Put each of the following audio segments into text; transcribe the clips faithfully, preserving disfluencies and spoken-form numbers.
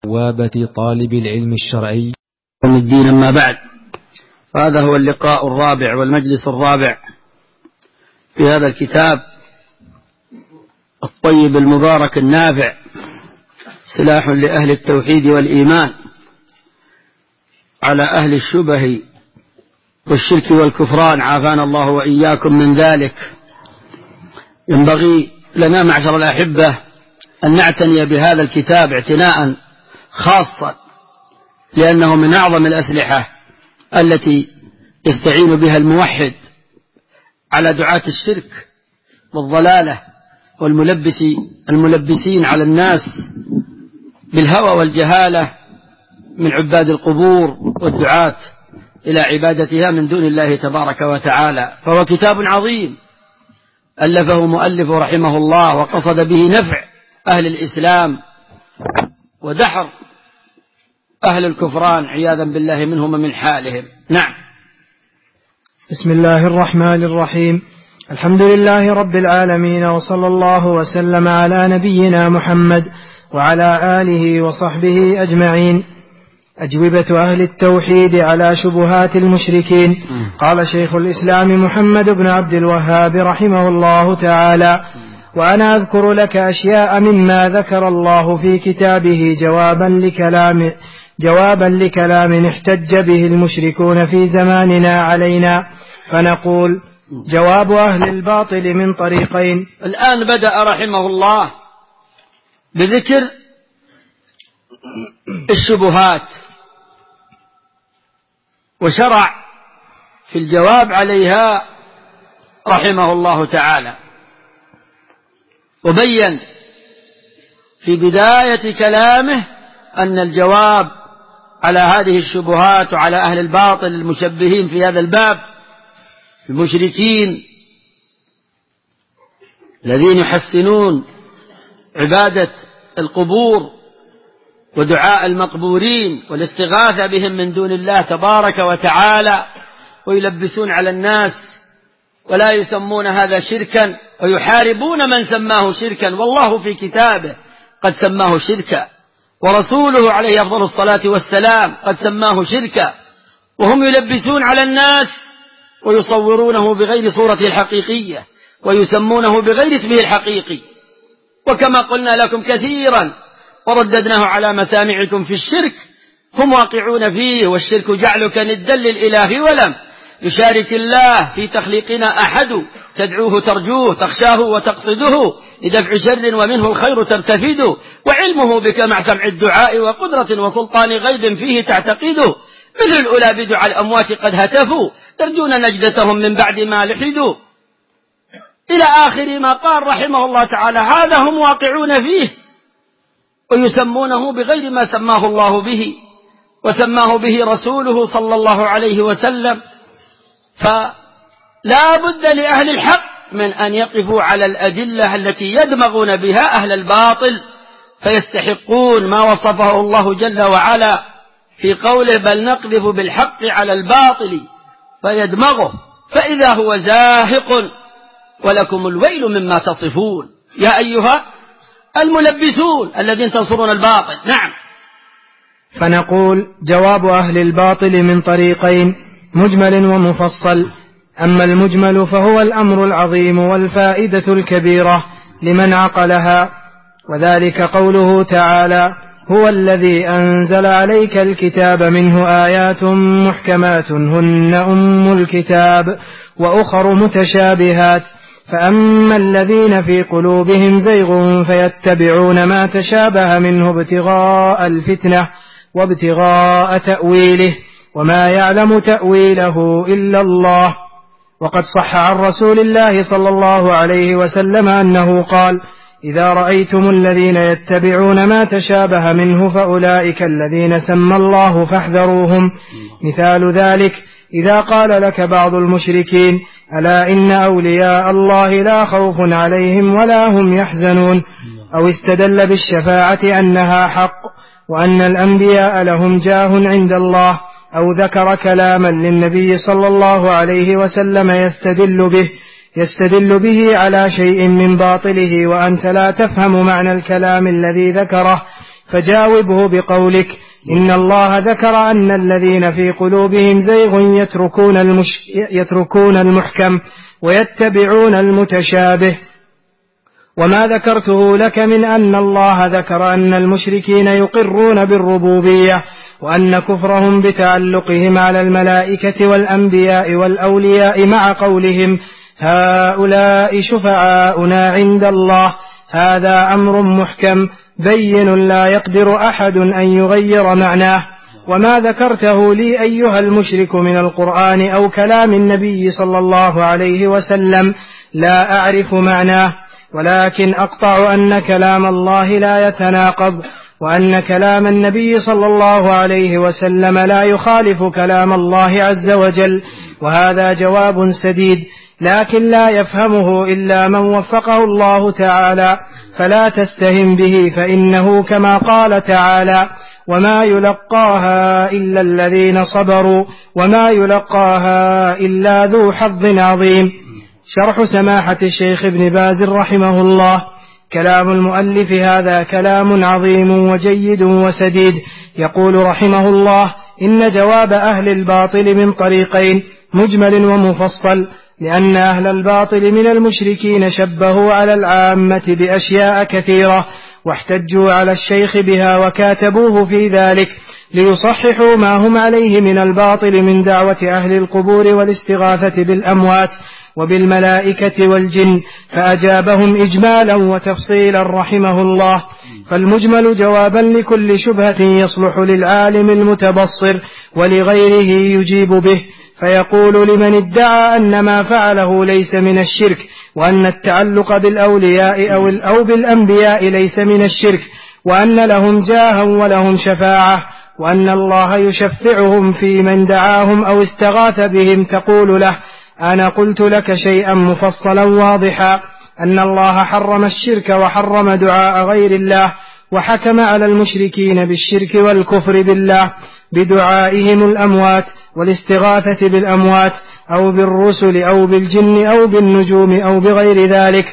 بوابة طالب العلم الشرعي يوم الدين. أما بعد، فهذا هو اللقاء الرابع والمجلس الرابع في هذا الكتاب الطيب المبارك النافع، سلاح لأهل التوحيد والإيمان على أهل الشبه والشرك والكفران، عافانا الله وإياكم من ذلك. ينبغي لنا معشر الأحبة أن نعتني بهذا الكتاب اعتناء خاصا، لأنه من أعظم الأسلحة التي يستعين بها الموحد على دعاة الشرك والضلالة والملبس الملبسين على الناس بالهوى والجهالة من عباد القبور والدعاة إلى عبادتها من دون الله تبارك وتعالى. فهو كتاب عظيم ألفه مؤلف رحمه الله، وقصد به نفع أهل الإسلام ودحر أهل الكفران عياذا بالله منهم ومن حالهم. نعم. بسم الله الرحمن الرحيم. الحمد لله رب العالمين، وصلى الله وسلم على نبينا محمد وعلى آله وصحبه أجمعين. أجوبة أهل التوحيد على شبهات المشركين. قال شيخ الإسلام محمد بن عبد الوهاب رحمه الله تعالى: وأنا أذكر لك أشياء مما ذكر الله في كتابه جوابا لكلام جوابا لكلام احتج به المشركون في زماننا علينا، فنقول: جواب أهل الباطل من طريقين. الآن بدأ رحمه الله بذكر الشبهات، وشرع في الجواب عليها رحمه الله تعالى، وبين في بداية كلامه أن الجواب على هذه الشبهات وعلى أهل الباطل المشبهين في هذا الباب، المشركين الذين يحسنون عبادة القبور ودعاء المقبورين والاستغاثة بهم من دون الله تبارك وتعالى، ويلبسون على الناس ولا يسمون هذا شركا، ويحاربون من سماه شركا، والله في كتابه قد سماه شركا، ورسوله عليه أفضل الصلاة والسلام قد سماه شركا، وهم يلبسون على الناس ويصورونه بغير صورته الحقيقية، ويسمونه بغير اسمه الحقيقي. وكما قلنا لكم كثيرا ورددناه على مسامعكم، في الشرك هم واقعون فيه، والشرك جعلك ندا للإله ولم يشارك الله في تخليقنا أحد، تدعوه ترجوه تخشاه وتقصده لدفع شر ومنه الخير ترتفده، وعلمه بك مع سمع الدعاء وقدرة وسلطان غيب فيه تعتقده، مثل الأولى بدعاء الأموات قد هتفوا يرجون نجدتهم من بعد ما لحدوا، إلى آخر ما قال رحمه الله تعالى. هذا هم واقعون فيه، ويسمونه بغير ما سماه الله به وسماه به رسوله صلى الله عليه وسلم. فلا بد لأهل الحق من أن يقفوا على الأدلة التي يدمغون بها أهل الباطل، فيستحقون ما وصفه الله جل وعلا في قوله: بل نقذف بالحق على الباطل فيدمغه فإذا هو زاهق ولكم الويل مما تصفون يا أيها الملبسون الذين تنصرون الباطل. نعم. فنقول: جواب أهل الباطل من طريقين، مجمل ومفصل. أما المجمل فهو الأمر العظيم والفائدة الكبيرة لمن عقلها، وذلك قوله تعالى: هو الذي أنزل عليك الكتاب منه آيات محكمات هن أم الكتاب وأخر متشابهات، فأما الذين في قلوبهم زيغ فيتبعون ما تشابه منه ابتغاء الفتنة وابتغاء تأويله وما يعلم تأويله إلا الله. وقد صح عن رسول الله صلى الله عليه وسلم أنه قال: إذا رأيتم الذين يتبعون ما تشابه منه فأولئك الذين سمى الله فاحذروهم. مثال ذلك إذا قال لك بعض المشركين: ألا إن أولياء الله لا خوف عليهم ولا هم يحزنون، أو استدل بالشفاعة أنها حق وأن الأنبياء لهم جاه عند الله، أو ذكر كلاما للنبي صلى الله عليه وسلم يستدل به يستدل به على شيء من باطله وأنت لا تفهم معنى الكلام الذي ذكره، فجاوبه بقولك إن الله ذكر أن الذين في قلوبهم زيغ يتركون, المش يتركون المحكم ويتبعون المتشابه. وما ذكرته لك من أن الله ذكر أن المشركين يقرون بالربوبية وأن كفرهم بتعلقهم على الملائكة والأنبياء والأولياء مع قولهم هؤلاء شفعاؤنا عند الله، هذا أمر محكم بين لا يقدر أحد أن يغير معناه. وما ذكرته لي أيها المشرك من القرآن أو كلام النبي صلى الله عليه وسلم لا أعرف معناه، ولكن أقطع أن كلام الله لا يتناقض، وأن كلام النبي صلى الله عليه وسلم لا يخالف كلام الله عز وجل. وهذا جواب سديد، لكن لا يفهمه إلا من وفقه الله تعالى، فلا تستهن به، فإنه كما قال تعالى وما يلقاها إلا الذين صبروا وما يلقاها إلا ذو حظ عظيم. شرح سماحة الشيخ ابن باز رحمه الله. كلام المؤلف هذا كلام عظيم وجيد وسديد. يقول رحمه الله إن جواب أهل الباطل من طريقين مجمل ومفصل، لأن أهل الباطل من المشركين شبهوا على العامة بأشياء كثيرة واحتجوا على الشيخ بها وكاتبوه في ذلك ليصححوا ما هم عليه من الباطل من دعوة أهل القبور والاستغاثة بالأموات وبالملائكة والجن، فأجابهم إجمالا وتفصيلا رحمه الله. فالمجمل جوابا لكل شبهة يصلح للعالم المتبصر ولغيره يجيب به، فيقول لمن ادعى أن ما فعله ليس من الشرك، وأن التعلق بالأولياء أو, أو بالأنبياء ليس من الشرك، وأن لهم جاها ولهم شفاعة، وأن الله يشفعهم في من دعاهم أو استغاث بهم، تقول له أنا قلت لك شيئا مفصلا واضحا، أن الله حرم الشرك وحرم دعاء غير الله، وحكم على المشركين بالشرك والكفر بالله بدعائهم الأموات والاستغاثة بالأموات أو بالرسل أو بالجن أو بالنجوم أو بغير ذلك.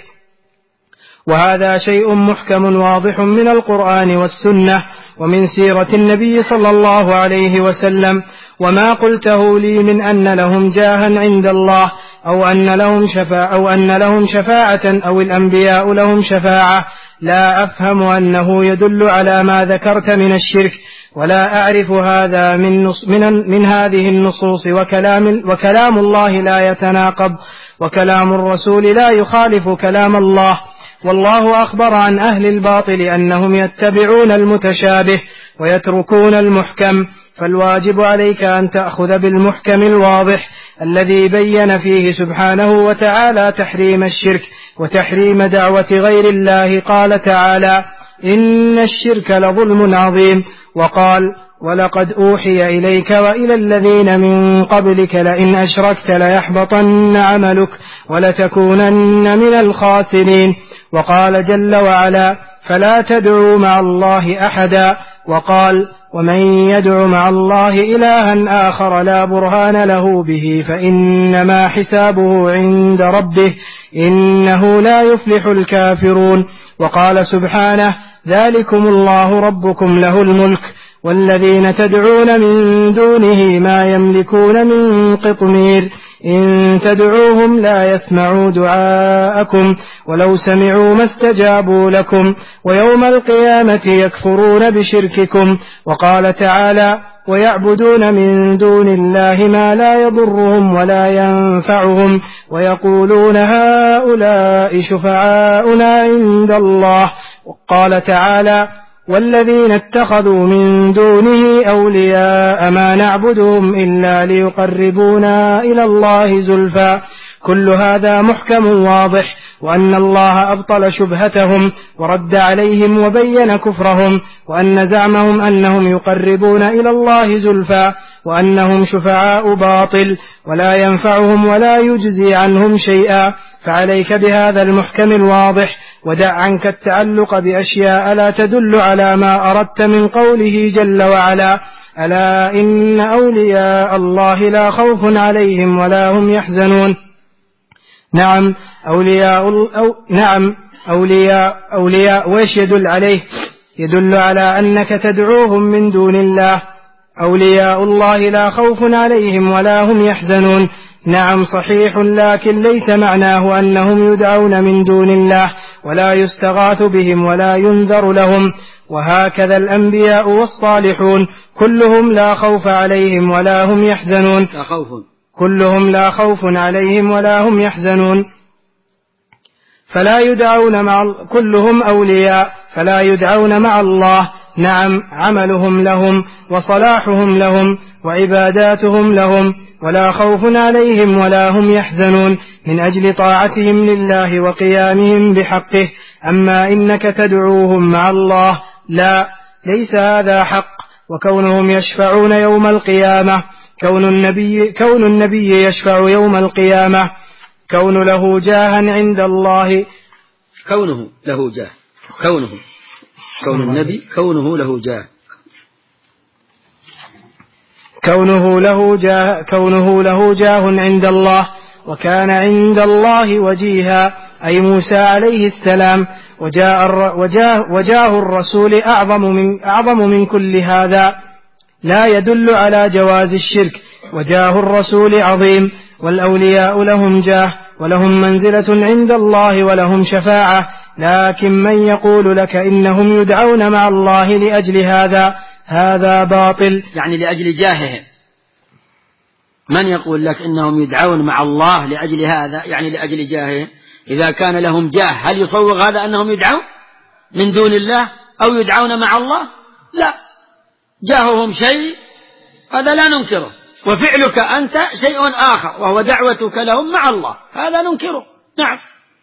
وهذا شيء محكم واضح من القرآن والسنة ومن سيرة النبي صلى الله عليه وسلم. وما قلته لي من أن لهم جاها عند الله أو أن لهم شفاعة أو أن لهم شفاعة أو الأنبياء لهم شفاعة لا أفهم أنه يدل على ما ذكرت من الشرك، ولا أعرف هذا من, نص من, من هذه النصوص. وكلام, وكلام الله لا يتناقض، وكلام الرسول لا يخالف كلام الله. والله أخبر عن أهل الباطل أنهم يتبعون المتشابه ويتركون المحكم، فالواجب عليك أن تأخذ بالمحكم الواضح الذي بين فيه سبحانه وتعالى تحريم الشرك وتحريم دعوة غير الله. قال تعالى إن الشرك لظلم عظيم، وقال ولقد أوحي إليك وإلى الذين من قبلك لئن أشركت ليحبطن عملك ولتكونن من الخاسرين. وقال جل وعلا فلا تدعوا مع الله أحدا، وقال ومن يدع مع الله إلها آخر لا برهان له به فإنما حسابه عند ربه إنه لا يفلح الكافرون. وقال سبحانه ذلكم الله ربكم له الملك والذين تدعون من دونه ما يملكون من قطمير إن تدعوهم لا يسمعوا دعاءكم ولو سمعوا ما استجابوا لكم ويوم القيامة يكفرون بشرككم. وقال تعالى ويعبدون من دون الله ما لا يضرهم ولا ينفعهم ويقولون هؤلاء شفعاؤنا عند الله. وقال تعالى والذين اتخذوا من دونه أولياء ما نعبدهم إلا ليقربونا إلى الله زلفى. كل هذا محكم واضح، وأن الله أبطل شبهتهم ورد عليهم وبين كفرهم، وأن زعمهم أنهم يقربون إلى الله زلفى وأنهم شفعاء باطل ولا ينفعهم ولا يجزي عنهم شيئا. فعليك بهذا المحكم الواضح، ودع عنك التعلق بأشياء لا تدل على ما أردت من قوله جل وعلا ألا إن أولياء الله لا خوف عليهم ولا هم يحزنون. نعم أولياء, أو نعم أولياء, أولياء ويش يدل عليه؟ يدل على أنك تدعوهم من دون الله. أولياء الله لا خوف عليهم ولا هم يحزنون. نعم صحيح، لكن ليس معناه أنهم يدعون من دون الله ولا يستغاث بهم ولا ينذر لهم. وهكذا الأنبياء والصالحون كلهم لا خوف عليهم ولا هم يحزنون. لا خوف. كلهم لا خوف عليهم ولا هم يحزنون فلا يدعون مع كلهم أولياء فلا يدعون مع الله. نعم عملهم لهم وصلاحهم لهم وعباداتهم لهم، ولا خوف عليهم ولا هم يحزنون من أجل طاعتهم لله وقيامهم بحقه. أما إنك تدعوهم مع الله لا، ليس هذا حق. وكونهم يشفعون يوم القيامة، كون النبي, كون النبي يشفع يوم القيامة، كون له جاها عند الله، كونه له جاه، كونه كون النبي كونه له جاه، كونه له جاه كونه له جاه عند الله، وكان عند الله وجيها، أي موسى عليه السلام. وجاء وجاه, وجاه الرسول أعظم من, أعظم من كل هذا، لا يدل على جواز الشرك. وجاه الرسول عظيم، والأولياء لهم جاه ولهم منزلة عند الله ولهم شفاعة. لكن من يقول لك إنهم يدعون مع الله لأجل هذا، هذا باطل. يعني لأجل جاههم. من يقول لك إنهم يدعون مع الله لأجل هذا، يعني لأجل جاههم؟ إذا كان لهم جاه هل يصور هذا أنهم يدعون من دون الله أو يدعون مع الله؟ لا، جاههم شيء هذا لا ننكره، وفعلك أنت شيء آخر وهو دعوتك لهم مع الله، هذا ننكره. نعم،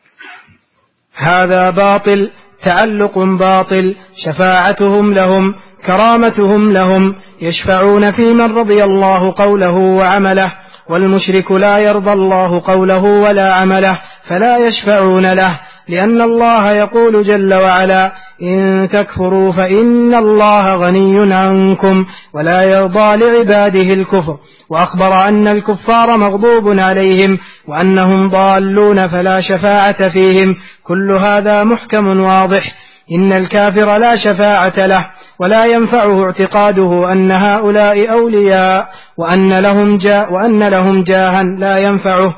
هذا باطل، تعلق باطل. شفاعتهم لهم، كرامتهم لهم، يشفعون في من رضي الله قوله وعمله، والمشرك لا يرضى الله قوله ولا عمله فلا يشفعون له، لأن الله يقول جل وعلا: إن تكفروا فإن الله غني عنكم ولا يرضى لعباده الكفر. وأخبر أن الكفار مغضوب عليهم وأنهم ضالون فلا شفاعة فيهم. كل هذا محكم واضح. إن الكافر لا شفاعة له ولا ينفعه اعتقاده أن هؤلاء أولياء وأن لهم جاء وأن لهم جاها لا ينفعه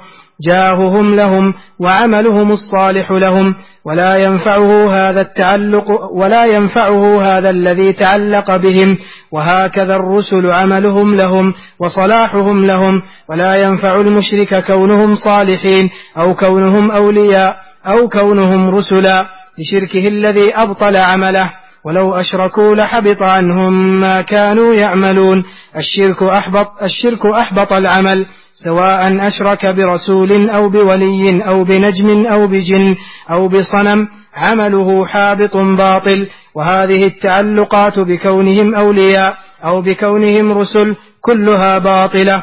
جاههم لهم وعملهم الصالح لهم، ولا ينفعه هذا التعلق ولا ينفعه هذا الذي تعلق بهم. وهكذا الرسل عملهم لهم وصلاحهم لهم، ولا ينفع المشرك كونهم صالحين أو كونهم أولياء أو كونهم رسلا لشركه الذي أبطل عمله. ولو أشركوا لحبط عنهم ما كانوا يعملون. الشرك أحبط, الشرك أحبط العمل، سواء أشرك برسول أو بولي أو بنجم أو بجن أو بصنم، عمله حابط باطل. وهذه التعلقات بكونهم أولياء أو بكونهم رسل كلها باطلة.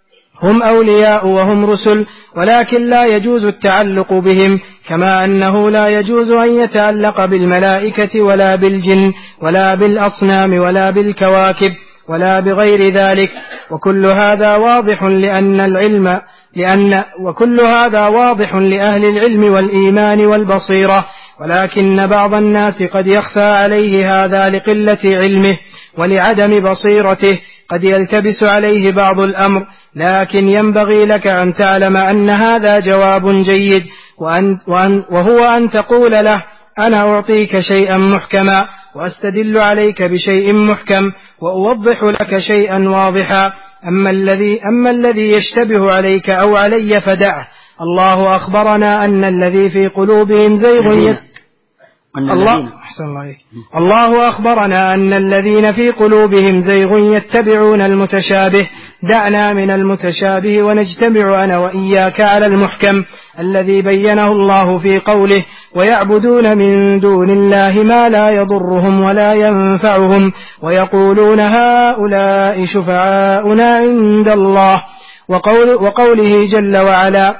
هم أولياء وهم رسل، ولكن لا يجوز التعلق بهم، كما أنه لا يجوز أن يتعلق بالملائكة ولا بالجن ولا بالأصنام ولا بالكواكب ولا بغير ذلك. وكل هذا واضح لأن العلم لأن وكل هذا واضح لأهل العلم والإيمان والبصيرة، ولكن بعض الناس قد يخفى عليه هذا لقلة علمه ولعدم بصيرته، قد يلتبس عليه بعض الأمر. لكن ينبغي لك أن تعلم أن هذا جواب جيد، وأن وأن وهو أن تقول له: أنا أعطيك شيئا محكما وأستدل عليك بشيء محكم وأوضح لك شيئا واضحا. أما الذي, أما الذي يشتبه عليك أو علي فدعه. الله أخبرنا أن الذي في قلوبهم زيغ يت... الله... الله... الله أخبرنا أن الذين في قلوبهم زيغ يتبعون المتشابه. دعنا من المتشابه ونجتمع أنا وإياك على المحكم الذي بينه الله في قوله: ويعبدون من دون الله ما لا يضرهم ولا ينفعهم ويقولون هؤلاء شفعاؤنا عند الله. وقول وقوله جل وعلا: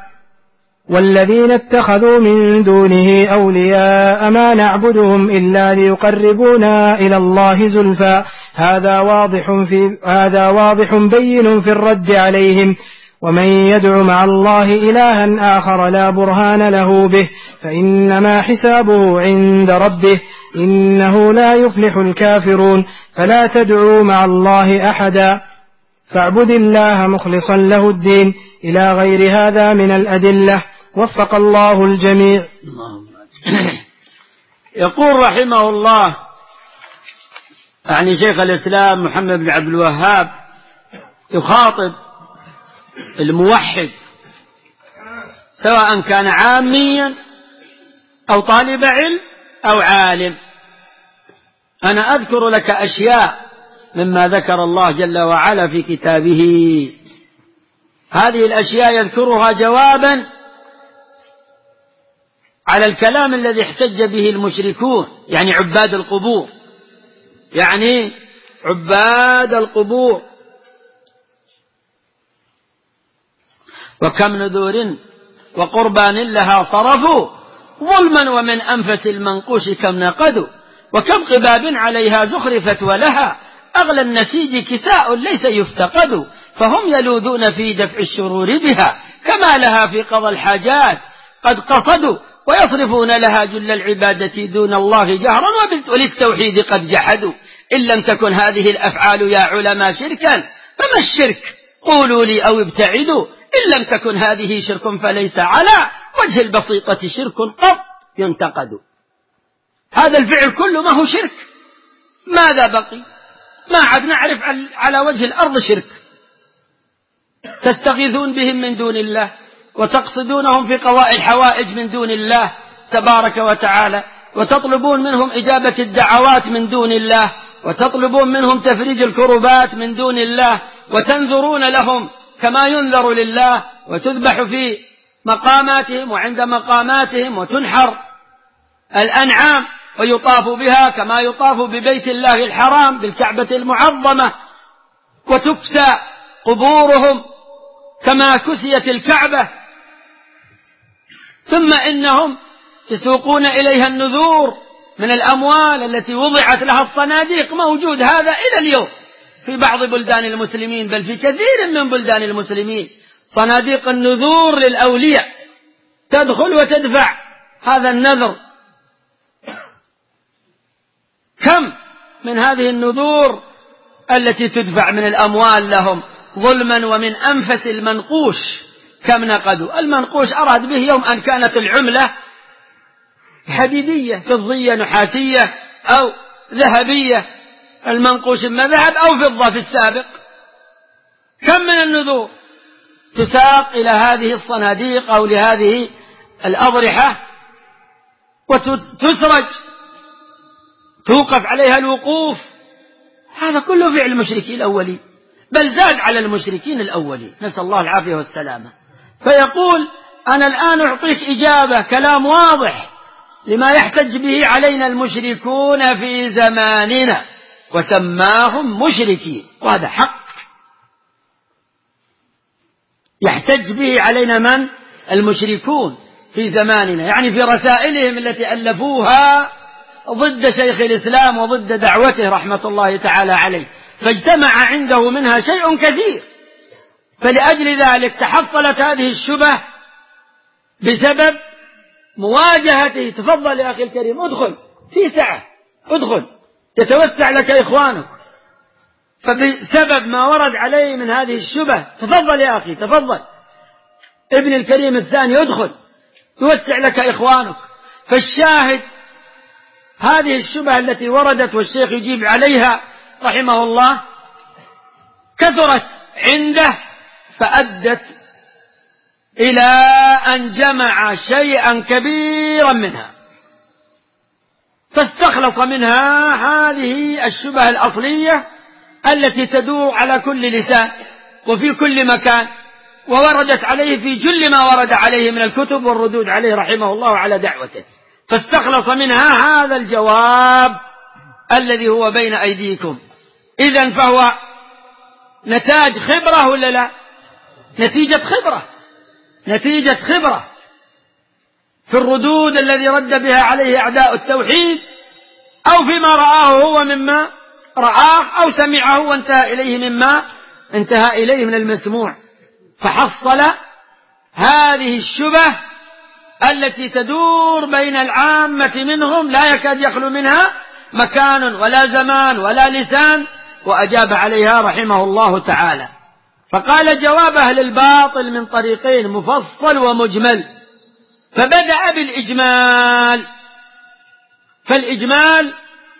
والذين اتخذوا من دونه أولياء ما نعبدهم إلا ليقربونا إلى الله زلفى. هذا واضح في هذا واضح بين في الرد عليهم. ومن يدع مع الله إلها آخر لا برهان له به فإنما حسابه عند ربه. إنه لا يفلح الكافرون فلا تدعوا مع الله أحدا فاعبد الله مخلصا له الدين إلى غير هذا من الأدلة وفق الله الجميع. يقول رحمه الله يعني شيخ الإسلام محمد بن عبد الوهاب يخاطب الموحد سواء كان عاميا أو طالب علم أو عالم. أنا أذكر لك أشياء مما ذكر الله جل وعلا في كتابه، هذه الأشياء يذكرها جوابا على الكلام الذي احتج به المشركون، يعني عباد القبور، يعني عباد القبور. وكم نذور وقربان لها صرفوا ظلما ومن أنفس المنقوش كم نقدوا وكم قباب عليها زخرفت ولها أغلى النسيج كساء ليس يفتقد فهم يلوذون في دفع الشرور بها كما لها في قضى الحاجات قد قصدوا ويصرفون لها جل العبادة دون الله جهرا وللتوحيد قد جحدوا. إن لم تكن هذه الأفعال يا علماء شركا فما الشرك قولوا لي أو ابتعدوا. إن لم تكن هذه شرك فليس على وجه البسيطة شرك قط ينتقد. هذا الفعل كله ما هو شرك، ماذا بقي؟ ما عاد نعرف على وجه الأرض شرك. تستغيثون بهم من دون الله وتقصدونهم في قضاء الحوائج من دون الله تبارك وتعالى، وتطلبون منهم إجابة الدعوات من دون الله، وتطلبون منهم تفريج الكربات من دون الله، وتنذرون لهم كما ينذر لله، وتذبح في مقاماتهم وعند مقاماتهم، وتنحر الأنعام ويطاف بها كما يطاف ببيت الله الحرام بالكعبة المعظمة، وتكسى قبورهم كما كسيت الكعبة. ثم إنهم يسوقون إليها النذور من الأموال التي وضعت لها الصناديق، موجود هذا إلى اليوم في بعض بلدان المسلمين، بل في كثير من بلدان المسلمين صناديق النذور للأولياء، تدخل وتدفع هذا النذر. كم من هذه النذور التي تدفع من الأموال لهم ظلما ومن أنفس المنقوش كم نقدوا. المنقوش أراد به يوم أن كانت العملة حديدية فضية نحاسية أو ذهبية، المنقوش إما ذهب أو فضة في السابق. كم من النذور تساق إلى هذه الصناديق أو لهذه الأضرحة وتسرج توقف عليها الوقوف. هذا كله فعل المشركين الأولين، بل زاد على المشركين الأولين، نسأل الله العافية والسلامة. فيقول أنا الآن أعطيك إجابة كلام واضح لما يحتج به علينا المشركون في زماننا، وسماهم مشركين، وهذا حق يحتج به علينا من؟ المشركون في زماننا، يعني في رسائلهم التي ألفوها ضد شيخ الإسلام وضد دعوته رحمة الله تعالى عليه، فاجتمع عنده منها شيء كثير. فلأجل ذلك تحصلت هذه الشبه بسبب مواجهته. تفضل يا أخي الكريم، ادخل في سعة، ادخل يتوسع لك إخوانك. فبسبب ما ورد عليه من هذه الشبه، تفضل يا أخي تفضل ابن الكريم الثاني ادخل يوسع لك إخوانك. فالشاهد هذه الشبه التي وردت والشيخ يجيب عليها رحمه الله كثرت عنده، فأدت إلى أن جمع شيئا كبيرا منها، فاستخلص منها هذه الشبه الأصلية التي تدور على كل لسان وفي كل مكان، ووردت عليه في جل ما ورد عليه من الكتب والردود عليه رحمه الله على دعوته. فاستخلص منها هذا الجواب الذي هو بين أيديكم. إذن فهو نتاج خبرة ولا لا؟ نتيجة خبرة، نتيجة خبرة في الردود الذي رد بها عليه أعداء التوحيد، أو فيما رآه هو مما رآه، أو سمعه وانتهى إليه مما انتهى إليه من المسموع. فحصل هذه الشبه التي تدور بين العامة منهم لا يكاد يخلو منها مكان ولا زمان ولا لسان، وأجاب عليها رحمه الله تعالى. فقال: جواب أهل الباطل من طريقين، مفصل ومجمل. فبدأ بالإجمال. فالإجمال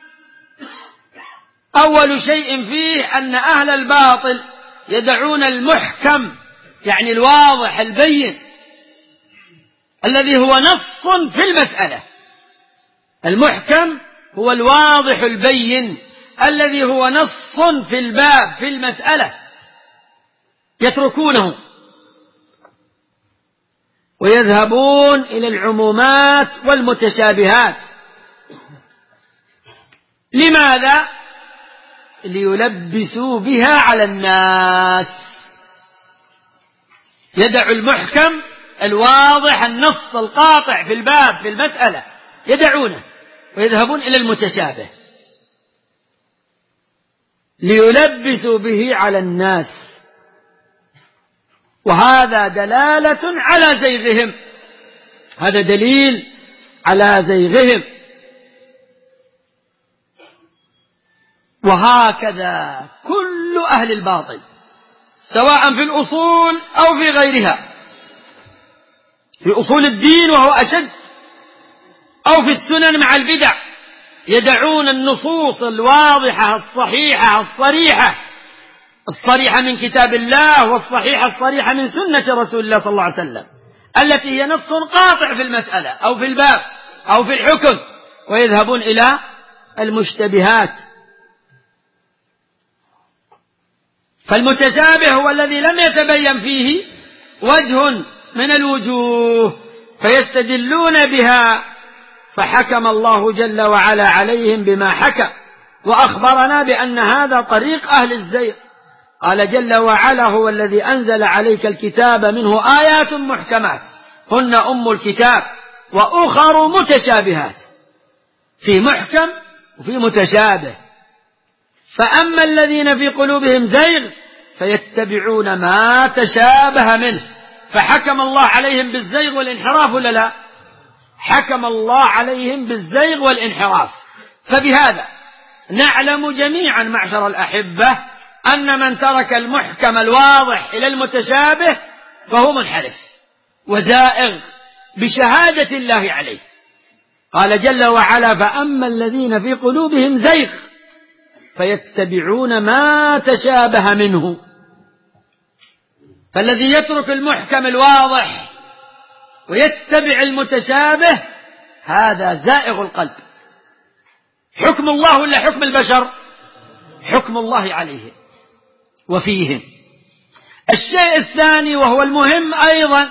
أول شيء فيه أن أهل الباطل يدعون المحكم، يعني الواضح البين الذي هو نص في المسألة. المحكم هو الواضح البين الذي هو نص في الباب في المسألة، يتركونه ويذهبون إلى العمومات والمتشابهات. لماذا؟ ليلبسوا بها على الناس. يدع المحكم الواضح النص القاطع في الباب في المسألة، يدعونه ويذهبون إلى المتشابه ليلبسوا به على الناس، وهذا دلالة على زيغهم، هذا دليل على زيغهم. وهكذا كل أهل الباطل سواء في الأصول أو في غيرها، في أصول الدين وهو أشد، أو في السنن مع البدع، يدعون النصوص الواضحة الصحيحة الصريحة الصريحة من كتاب الله والصحيحة الصريحة من سنة رسول الله صلى الله عليه وسلم، التي هي نص قاطع في المسألة أو في الباب أو في الحكم، ويذهبون إلى المشتبهات. فالمتشابه هو الذي لم يتبين فيه وجه من الوجوه فيستدلون بها، فحكم الله جل وعلا عليهم بما حكم، وأخبرنا بأن هذا طريق أهل الزيغ. قال جل وعلا: هو الذي أنزل عليك الكتاب منه آيات محكمات هن أم الكتاب وأخر متشابهات. في محكم وفي متشابه. فأما الذين في قلوبهم زيغ فيتبعون ما تشابه منه، فحكم الله عليهم بالزيغ والانحراف ولا لا؟ حكم الله عليهم بالزيغ والانحراف. فبهذا نعلم جميعا معشر الأحبة أن من ترك المحكم الواضح إلى المتشابه فهو منحرف وزائغ بشهادة الله عليه. قال جل وعلا: فأما الذين في قلوبهم زيغ فيتبعون ما تشابه منه. فالذي يترك المحكم الواضح ويتبع المتشابه هذا زائغ القلب. حكم الله ولا حكم البشر؟ حكم الله عليه وفيهم. الشيء الثاني وهو المهم أيضا،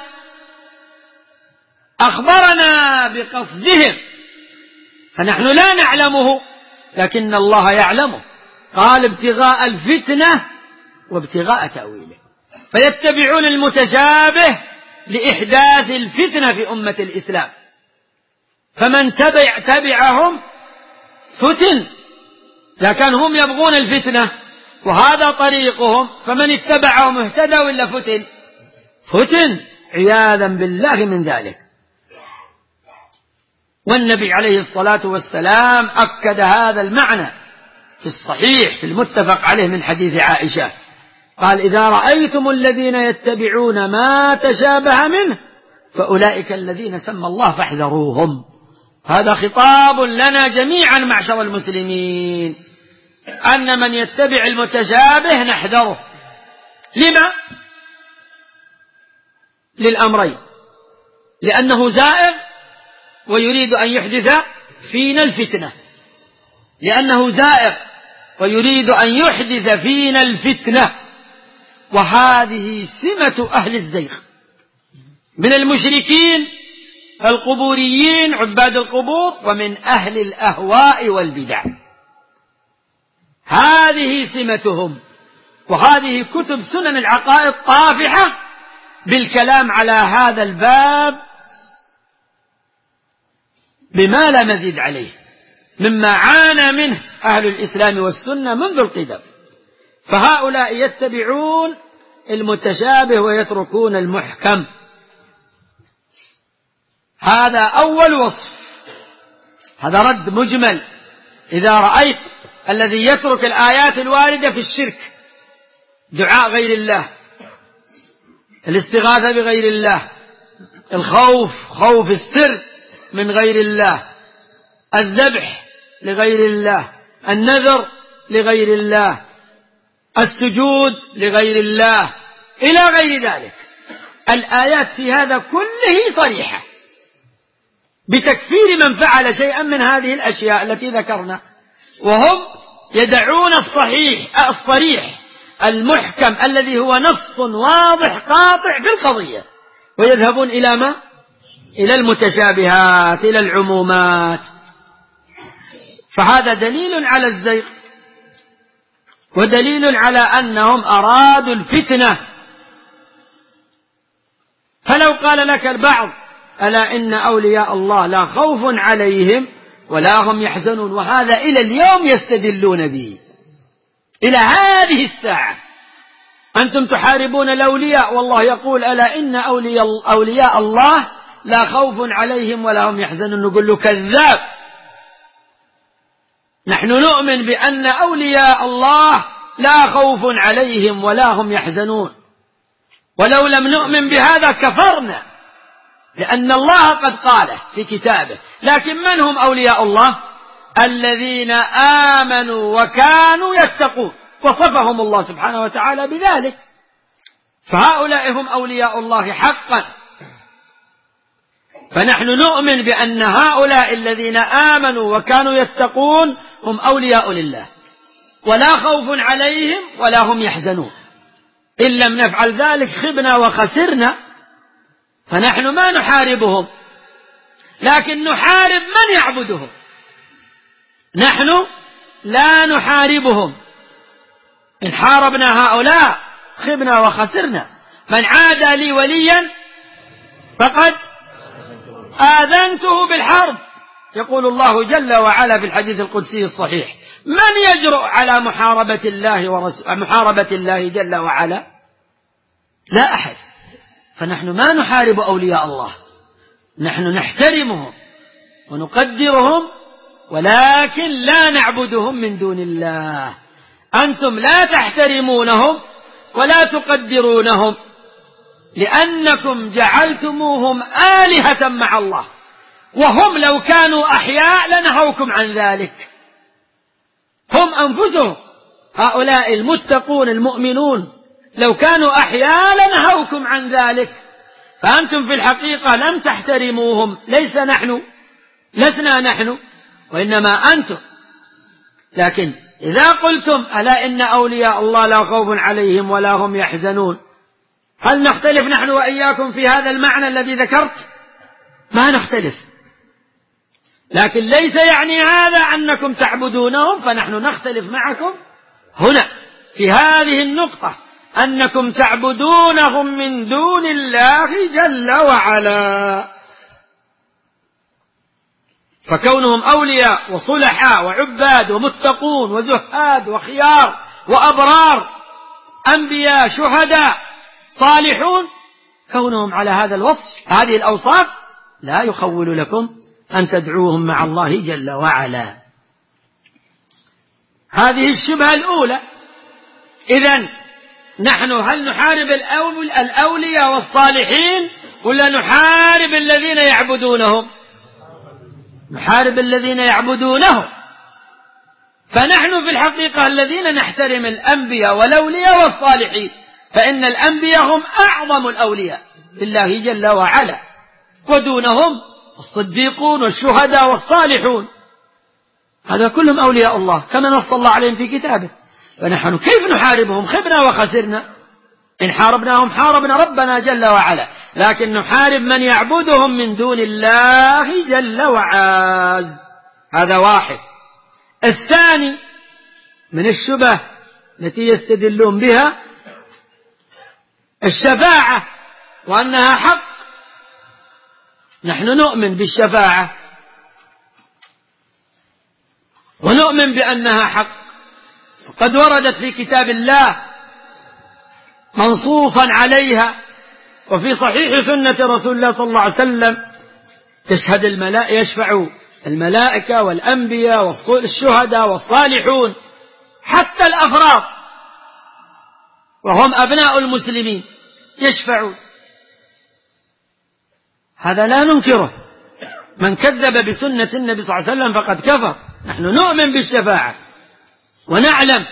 أخبرنا بقصدهم، فنحن لا نعلمه لكن الله يعلمه. قال: ابتغاء الفتنة وابتغاء تأويله. فيتبعون المتشابه لإحداث الفتنة في أمة الإسلام، فمن تبع تبعهم فتن، إذا كانوا هم يبغون الفتنة وهذا طريقهم، فمن اتبعهم اهتدى ولا فتن؟ فتن عياذا بالله من ذلك. والنبي عليه الصلاة والسلام أكد هذا المعنى في الصحيح في المتفق عليه من حديث عائشة، قال: إذا رأيتم الذين يتبعون ما تشابه منه فأولئك الذين سمى الله فاحذروهم. هذا خطاب لنا جميعا معشر المسلمين، أن من يتبع المتشابه نحذره. لما؟ للأمرين: لأنه زائغ ويريد أن يحدث فينا الفتنة، لأنه زائغ ويريد أن يحدث فينا الفتنة، وهذه سمة أهل الزيغ من المشركين القبوريين عباد القبور ومن أهل الأهواء والبدع. هذه سمتهم. وهذه كتب سنن العقائد طافحة بالكلام على هذا الباب بما لا مزيد عليه، مما عانى منه أهل الإسلام والسنة منذ القدم. فهؤلاء يتبعون المتشابه ويتركون المحكم. هذا أول وصف، هذا رد مجمل. إذا رأيت الذي يترك الآيات الواردة في الشرك، دعاء غير الله، الاستغاثة بغير الله، الخوف خوف السر من غير الله، الذبح لغير الله، النذر لغير الله، السجود لغير الله، إلى غير ذلك، الآيات في هذا كله صريحة بتكفير من فعل شيئا من هذه الأشياء التي ذكرنا، وهم يدعون الصحيح الصريح المحكم الذي هو نص واضح قاطع في القضية، ويذهبون إلى ما؟ إلى المتشابهات، إلى العمومات. فهذا دليل على الزيغ، ودليل على أنهم أرادوا الفتنة. فلو قال لك البعض ألا إن أولياء الله لا خوف عليهم ولا هم يحزنون، وهذا إلى اليوم يستدلون به، إلى هذه الساعة أنتم تحاربون الأولياء، والله يقول ألا إن أولياء الله لا خوف عليهم ولا هم يحزنون. نقول له كذاب، نحن نؤمن بأن أولياء الله لا خوف عليهم ولا هم يحزنون، ولو لم نؤمن بهذا كفرنا، لأن الله قد قاله في كتابه. لكن من هم أولياء الله؟ الذين آمنوا وكانوا يتقون، وصفهم الله سبحانه وتعالى بذلك، فهؤلاء هم أولياء الله حقا. فنحن نؤمن بأن هؤلاء الذين آمنوا وكانوا يتقون هم أولياء لله، ولا خوف عليهم ولا هم يحزنون. إن لم نفعل ذلك خبنا وخسرنا، فنحن ما نحاربهم، لكن نحارب من يعبدهم. نحن لا نحاربهم، إن حاربنا هؤلاء خبنا وخسرنا. من عادى لي وليا فقد آذنته بالحرب، يقول الله جل وعلا في الحديث القدسي الصحيح: من يجرؤ على محاربة الله ورسول محاربة الله جل وعلا؟ لا أحد. فنحن ما نحارب أولياء الله، نحن نحترمهم ونقدرهم، ولكن لا نعبدهم من دون الله. أنتم لا تحترمونهم ولا تقدرونهم، لأنكم جعلتموهم آلهة مع الله، وهم لو كانوا أحياء لنهوكم عن ذلك. هم أنفسهم هؤلاء المتقون المؤمنون لو كانوا أحياء لنهوكم عن ذلك، فأنتم في الحقيقة لم تحترموهم، ليس نحن لسنا نحن وإنما أنتم. لكن إذا قلتم ألا إن أولياء الله لا خوف عليهم ولا هم يحزنون، هل نختلف نحن وإياكم في هذا المعنى الذي ذكرت؟ ما نختلف، لكن ليس يعني هذا أنكم تعبدونهم، فنحن نختلف معكم هنا في هذه النقطة، أنكم تعبدونهم من دون الله جل وعلا. فكونهم أولياء وصلحاء وعباد ومتقون وزهاد وخيار وأبرار، أنبياء شهداء صالحون، كونهم على هذا الوصف هذه الأوصاف لا يخول لكم أن تدعوهم مع الله جل وعلا. هذه الشبهة الأولى. إذن نحن هل نحارب الأولياء والصالحين ولا نحارب الذين يعبدونهم؟ نحارب الذين يعبدونهم. فنحن في الحقيقة الذين نحترم الأنبياء والأولياء والصالحين، فإن الأنبياء هم أعظم الأولياء لله جل وعلا، ودونهم الصديقون والشهداء والصالحون، هذا كلهم أولياء الله كما نص الله عليهم في كتابه. فنحن كيف نحاربهم؟ خبنا وخسرنا. إن حاربناهم حاربنا ربنا جل وعلا، لكن نحارب من يعبدهم من دون الله جل وعز. هذا واحد. الثاني من الشبه التي يستدلون بها الشفاعة، وأنها حق. نحن نؤمن بالشفاعة ونؤمن بأنها حق، وقد وردت في كتاب الله منصوصا عليها، وفي صحيح سنة رسول الله صلى الله عليه وسلم تشهد الملائكة، يشفع الملائكة والأنبياء والشهداء والصالحون حتى الأفراد وهم أبناء المسلمين يشفعون. هذا لا ننكره. من كذب بسنة النبي صلى الله عليه وسلم فقد كفر. نحن نؤمن بالشفاعة ونعلم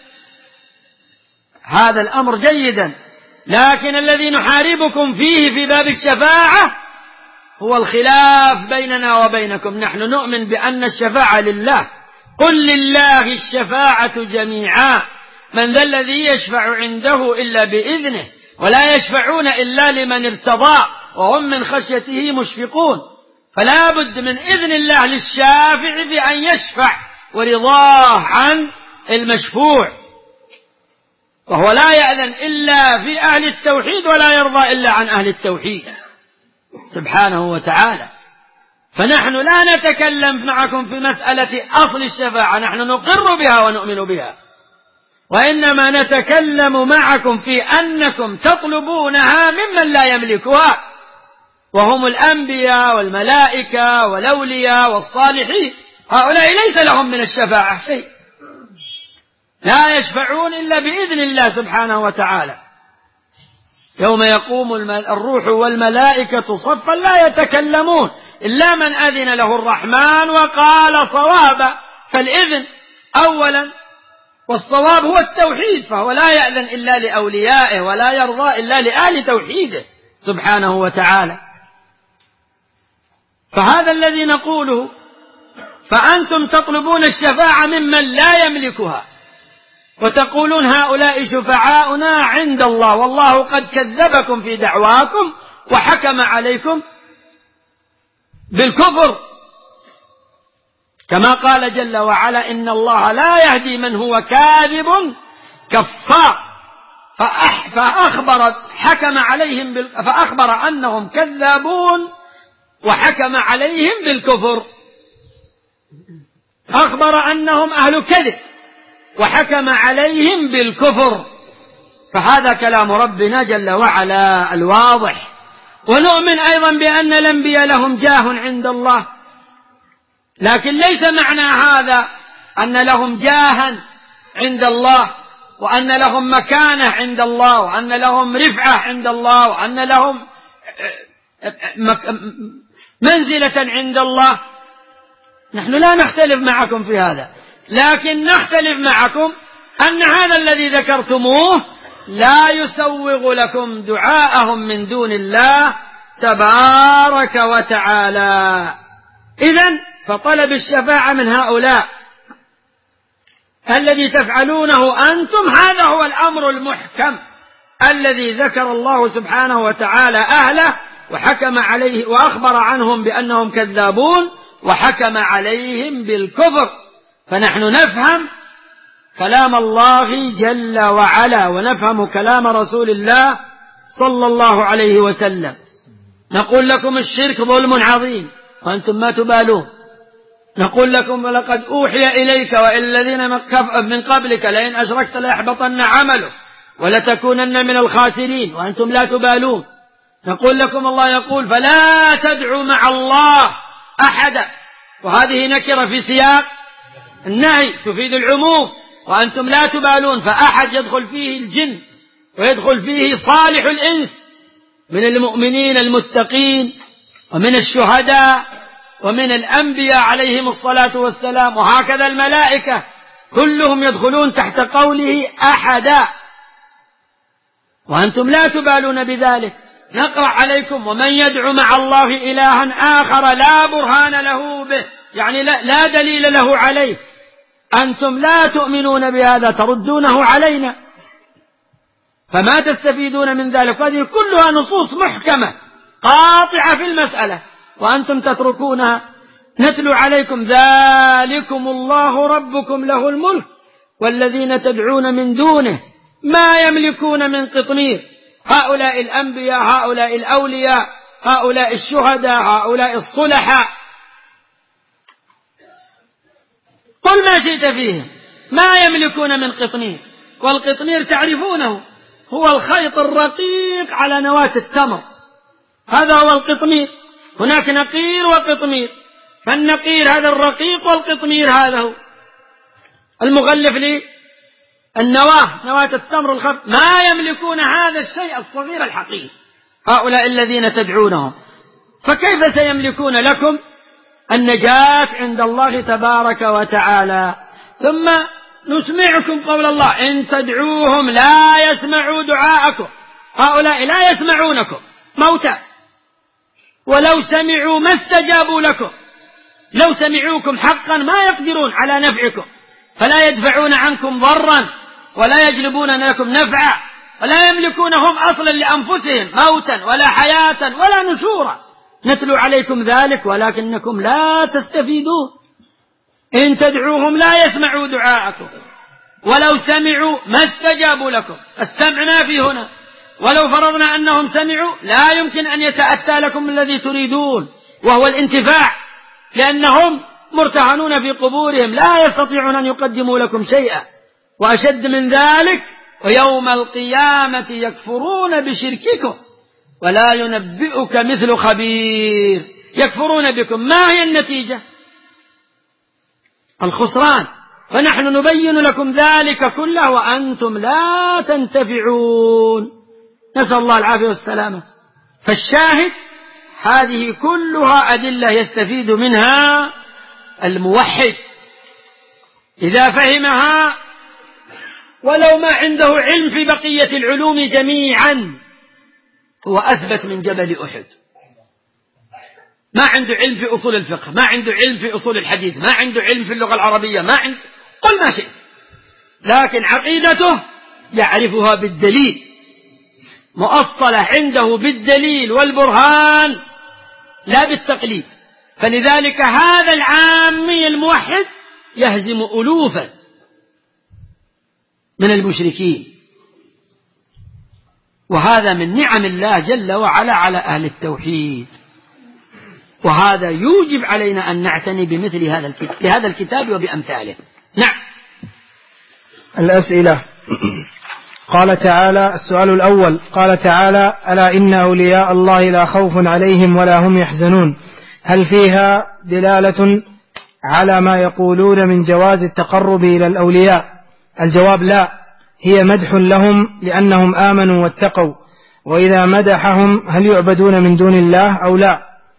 هذا الأمر جيدا، لكن الذي نحاربكم فيه في باب الشفاعة هو الخلاف بيننا وبينكم. نحن نؤمن بأن الشفاعة لله، قل لله الشفاعة جميعا، من ذا الذي يشفع عنده إلا بإذنه ولا يشفعون إلا لمن ارتضى وهم من خشيته مشفقون. فلا بد من إذن الله للشافع بأن يشفع ورضاه عن المشفوع، وهو لا يأذن إلا في أهل التوحيد ولا يرضى إلا عن أهل التوحيد سبحانه وتعالى. فنحن لا نتكلم معكم في مسألة أصل الشفاعة، نحن نقر بها ونؤمن بها، وإنما نتكلم معكم في أنكم تطلبونها ممن لا يملكها، وهم الأنبياء والملائكة والأولياء والصالحين. هؤلاء ليس لهم من الشفاعة شيء، لا يشفعون إلا بإذن الله سبحانه وتعالى. يوم يقوم الروح والملائكة صفا لا يتكلمون إلا من أذن له الرحمن وقال صوابا. فالإذن أولا، والصواب هو التوحيد، فهو لا يأذن إلا لأوليائه ولا يرضى إلا لأهل توحيده سبحانه وتعالى. فهذا الذي نقوله. فأنتم تطلبون الشفاعة ممن لا يملكها وتقولون هؤلاء شفعاؤنا عند الله، والله قد كذبكم في دعواكم وحكم عليكم بالكفر، كما قال جل وعلا إن الله لا يهدي من هو كاذب كفار. فأخبر حكم عليهم بال... فأخبر أنهم كذابون وحكم عليهم بالكفر، أخبر أنهم أهل كذب وحكم عليهم بالكفر. فهذا كلام ربنا جل وعلا الواضح. ونؤمن أيضا بأن الأنبياء لهم جاه عند الله، لكن ليس معنى هذا أن لهم جاها عند الله وأن لهم مكانة عند الله وأن لهم رفعة عند الله وأن لهم منزلة عند الله. نحن لا نختلف معكم في هذا، لكن نختلف معكم أن هذا الذي ذكرتموه لا يسوغ لكم دعاءهم من دون الله تبارك وتعالى. إذن فطلب الشفاعة من هؤلاء الذي تفعلونه أنتم هذا هو الأمر المحكم الذي ذكر الله سبحانه وتعالى أهله وحكم عليه وأخبر عنهم بأنهم كذابون وحكم عليهم بالكفر. فنحن نفهم كلام الله جل وعلا ونفهم كلام رسول الله صلى الله عليه وسلم. نقول لكم الشرك ظلم عظيم وأنتم ما تبالون. نقول لكم ولقد أوحي إليك وإلى الذين من قبلك لئن أشركت ليحبطن عمله ولتكونن من الخاسرين وأنتم لا تبالون. نقول لكم الله يقول فلا تدعوا مع الله أحدا، وهذه نكرة في سياق النهي تفيد العموم، وأنتم لا تبالون. فأحد يدخل فيه الجن ويدخل فيه صالح الإنس من المؤمنين المتقين ومن الشهداء ومن الأنبياء عليهم الصلاة والسلام، وهكذا الملائكة كلهم يدخلون تحت قوله أحدا، وأنتم لا تبالون بذلك. نقرأ عليكم ومن يدعو مع الله إلها آخر لا برهان له به، يعني لا, لا دليل له عليه، أنتم لا تؤمنون بهذا تردونه علينا، فما تستفيدون من ذلك. هذه كلها نصوص محكمة قاطعة في المسألة وأنتم تتركونها. نتلو عليكم ذلكم الله ربكم له الملك والذين تدعون من دونه ما يملكون من قطمير. هؤلاء الأنبياء، هؤلاء الأولياء، هؤلاء الشهداء، هؤلاء الصلحاء، قل ما شئت فيهم ما يملكون من قطمير. والقطمير تعرفونه هو الخيط الرقيق على نواة التمر، هذا هو القطمير. هناك نقير وقطمير، فالنقير هذا الرقيق والقطمير هذا هو المغلف للنواة، نواة التمر الخف، ما يملكون هذا الشيء الصغير الحقير هؤلاء الذين تدعونهم، فكيف سيملكون لكم النجاة عند الله تبارك وتعالى؟ ثم نسمعكم قول الله: إن تدعوهم لا يسمعوا دعاءكم. هؤلاء لا يسمعونكم، موتى، ولو سمعوا ما استجابوا لكم، لو سمعوكم حقا ما يقدرون على نفعكم، فلا يدفعون عنكم ضرا ولا يجلبون لكم نفعا، ولا يملكون هم أصلا لأنفسهم موتا ولا حياة ولا نشورا. نتلو عليكم ذلك ولكنكم لا تستفيدون. إن تدعوهم لا يسمعوا دعاءكم، ولو سمعوا ما استجابوا لكم. السمع ما في هنا، ولو فرضنا أنهم سمعوا لا يمكن أن يتأتى لكم الذي تريدون وهو الانتفاع، لأنهم مرتهنون في قبورهم لا يستطيعون أن يقدموا لكم شيئا. وأشد من ذلك: ويوم القيامة يكفرون بشرككم ولا ينبئك مثل خبير. يكفرون بكم، ما هي النتيجة؟ الخسران. فنحن نبين لكم ذلك كله وأنتم لا تنتفعون، نسأل الله العافية والسلامة. فالشاهد هذه كلها أدلة يستفيد منها الموحد إذا فهمها، ولو ما عنده علم في بقية العلوم جميعا هو أثبت من جبل أحد. ما عنده علم في أصول الفقه، ما عنده علم في أصول الحديث، ما عنده علم في اللغة العربية، ما عنده، قل ما شئت، لكن عقيدته يعرفها بالدليل، مؤصلة عنده بالدليل والبرهان لا بالتقليد. فلذلك هذا العامي الموحد يهزم ألوفا من المشركين، وهذا من نعم الله جل وعلا على أهل التوحيد، وهذا يوجب علينا أن نعتني بمثل هذا الكتاب, بهذا الكتاب وبأمثاله. نعم. الأسئلة. قال تعالى: السؤال الأول، قال تعالى: ألا إن أولياء الله لا خوف عليهم ولا هم يحزنون. هل فيها دلالة على ما يقولون من جواز التقرب إلى الأولياء؟ الجواب: لا، هي مدح لهم لأنهم آمنوا واتقوا. وإذا مدحهم هل يعبدون من دون الله أو لا؟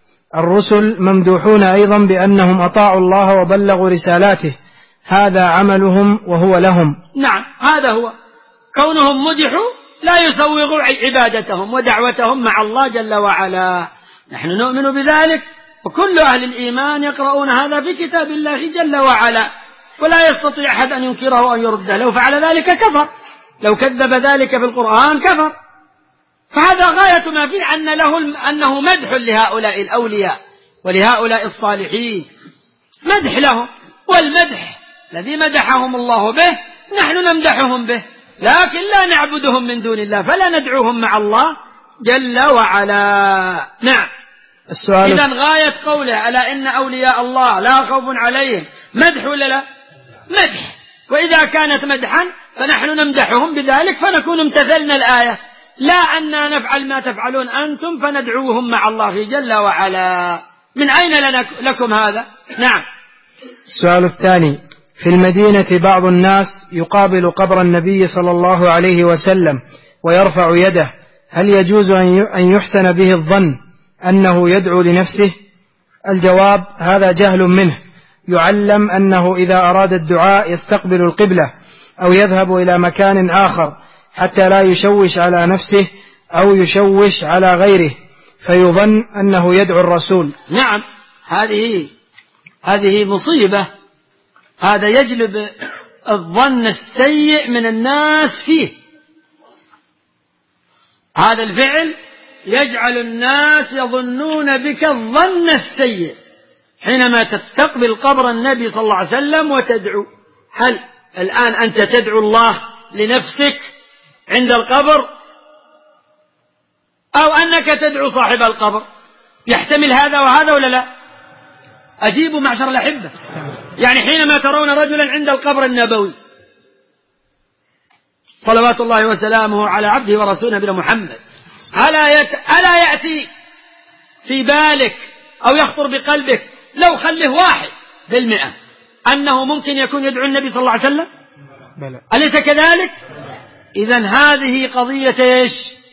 الرسل ممدوحون أيضا بأنهم أطاعوا الله وبلغوا رسالاته، هذا عملهم وهو لهم. نعم، هذا هو، كونهم مدحوا لا يسوغ عبادتهم ودعوتهم مع الله جل وعلا. نحن نؤمن بذلك، وكل أهل الإيمان يقرؤون هذا في كتاب الله جل وعلا، ولا يستطيع أحد أن ينكره أن يرده. لو فعل ذلك كفر، لو كذب ذلك في القرآن كفر. فهذا غاية ما فيه أن له أنه مدح لهؤلاء الأولياء ولهؤلاء الصالحين، مدح لهم، والمدح الذي مدحهم الله به نحن نمدحهم به، لكن لا نعبدهم من دون الله، فلا ندعوهم مع الله جل وعلا. نعم. السؤال. إذن غاية قوله ألا إن أولياء الله لا خوف عليهم مدح ولا لا؟ مدح. وإذا كانت مدحا فنحن نمدحهم بذلك فنكون امتثلنا الآية، لا أننا نفعل ما تفعلون أنتم فندعوهم مع الله جل وعلا. من أين لكم هذا؟ نعم. السؤال الثاني: في المدينة بعض الناس يقابل قبر النبي صلى الله عليه وسلم ويرفع يده، هل يجوز أن يحسن به الظن أنه يدعو لنفسه؟ الجواب: هذا جهل منه، يعلم أنه إذا أراد الدعاء يستقبل القبلة أو يذهب إلى مكان آخر حتى لا يشوش على نفسه أو يشوش على غيره فيظن أنه يدعو الرسول. نعم، هذه هذه مصيبة، هذا يجلب الظن السيء من الناس فيه. هذا الفعل يجعل الناس يظنون بك الظن السيء حينما تستقبل قبر النبي صلى الله عليه وسلم وتدعو. هل الآن أنت تدعو الله لنفسك عند القبر أو أنك تدعو صاحب القبر؟ يحتمل هذا وهذا ولا لا؟ أجيبوا معشر الأحبة. يعني حينما ترون رجلا عند القبر النبوي صلوات الله وسلامه على عبده ورسوله نبينا محمد، ألا, يت... ألا يأتي في بالك أو يخطر بقلبك لو خله واحد بالمئة أنه ممكن يكون يدعو النبي صلى الله عليه وسلم؟ بلى. أليس كذلك؟ إذن هذه قضية إيش؟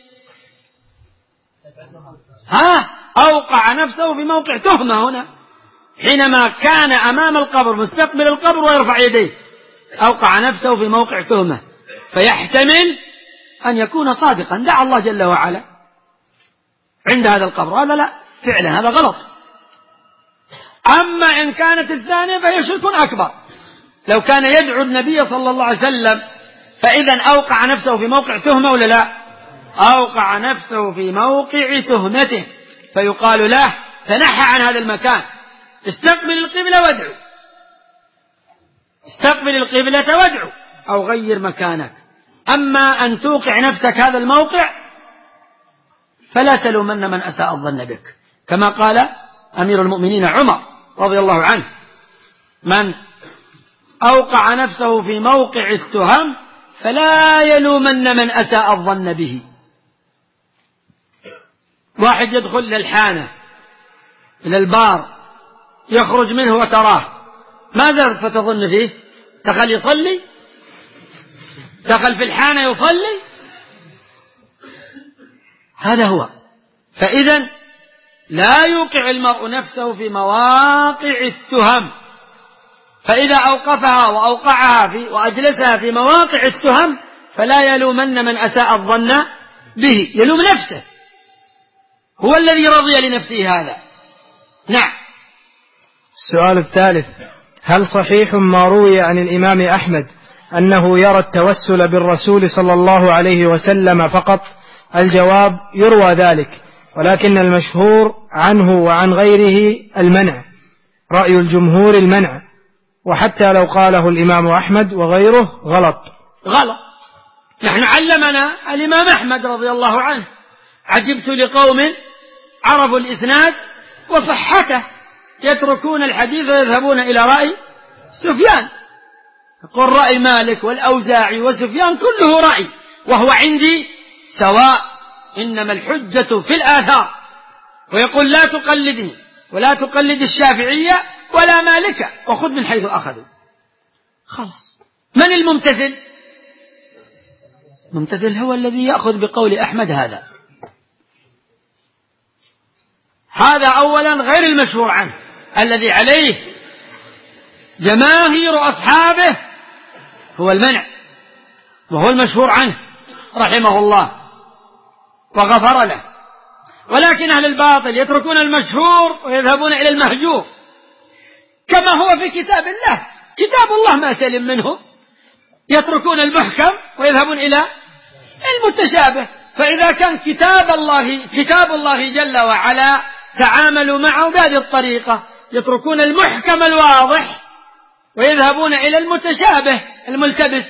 ها أوقع نفسه في موقع تهمة هنا حينما كان أمام القبر مستقبل القبر ويرفع يديه، أوقع نفسه في موقع تهمة، فيحتمل أن يكون صادقا، دعا الله جل وعلا عند هذا القبر، هذا لا، فعلا هذا غلط. أما إن كانت الثانية فهي شرك أكبر، لو كان يدعو النبي صلى الله عليه وسلم فإذا أوقع نفسه في موقع تهمة ولا لا؟ أوقع نفسه في موقع تهمته، فيقال له تنحى عن هذا المكان، استقبل القبلة وادعو، استقبل القبلة وادعو، أو غير مكانك. أما أن توقع نفسك هذا الموقع فلا تلومن من أساء الظن بك، كما قال أمير المؤمنين عمر رضي الله عنه: من أوقع نفسه في موقع التهم فلا يلومن من أساء الظن به. واحد يدخل للحانة إلى البار يخرج منه وتراه، ماذا فتظن فيه؟ دخل يصلي؟ دخل في الحانة يصلي؟ هذا هو. فإذا لا يوقع المرء نفسه في مواقع التهم، فإذا أوقفها وأوقعها في وأجلسها في مواقع التهم فلا يلومن من أساء الظن به، يلوم نفسه، هو الذي رضي لنفسه هذا. نعم. السؤال الثالث: هل صحيح ما روي عن الإمام أحمد أنه يرى التوسل بالرسول صلى الله عليه وسلم فقط؟ الجواب: يروى ذلك، ولكن المشهور عنه وعن غيره المنع، رأي الجمهور المنع، وحتى لو قاله الإمام أحمد وغيره غلط. غلط. نحن علمنا الإمام أحمد رضي الله عنه: عجبت لقوم عرفوا الإسناد وصحته يتركون الحديث ويذهبون إلى رأي سفيان. يقول رأي مالك والأوزاعي وسفيان كله رأي، وهو عندي سواء، إنما الحجة في الآثار. ويقول لا تقلدني ولا تقلد الشافعية ولا مالك، وخذ من حيث أخذوا. خلاص. من الممتثل؟ الممتثل هو الذي يأخذ بقول أحمد هذا. هذا أولا غير المشهور عنه، الذي عليه جماهير أصحابه هو المنع، وهو المشهور عنه رحمه الله وغفر له. ولكن أهل الباطل يتركون المشهور ويذهبون إلى المهجور، كما هو في كتاب الله. كتاب الله ما سلم منه، يتركون المحكم ويذهبون إلى المتشابه. فإذا كان كتاب الله كتاب الله جل وعلا تعاملوا معه بهذه الطريقة، يتركون المحكم الواضح ويذهبون إلى المتشابه الملتبس،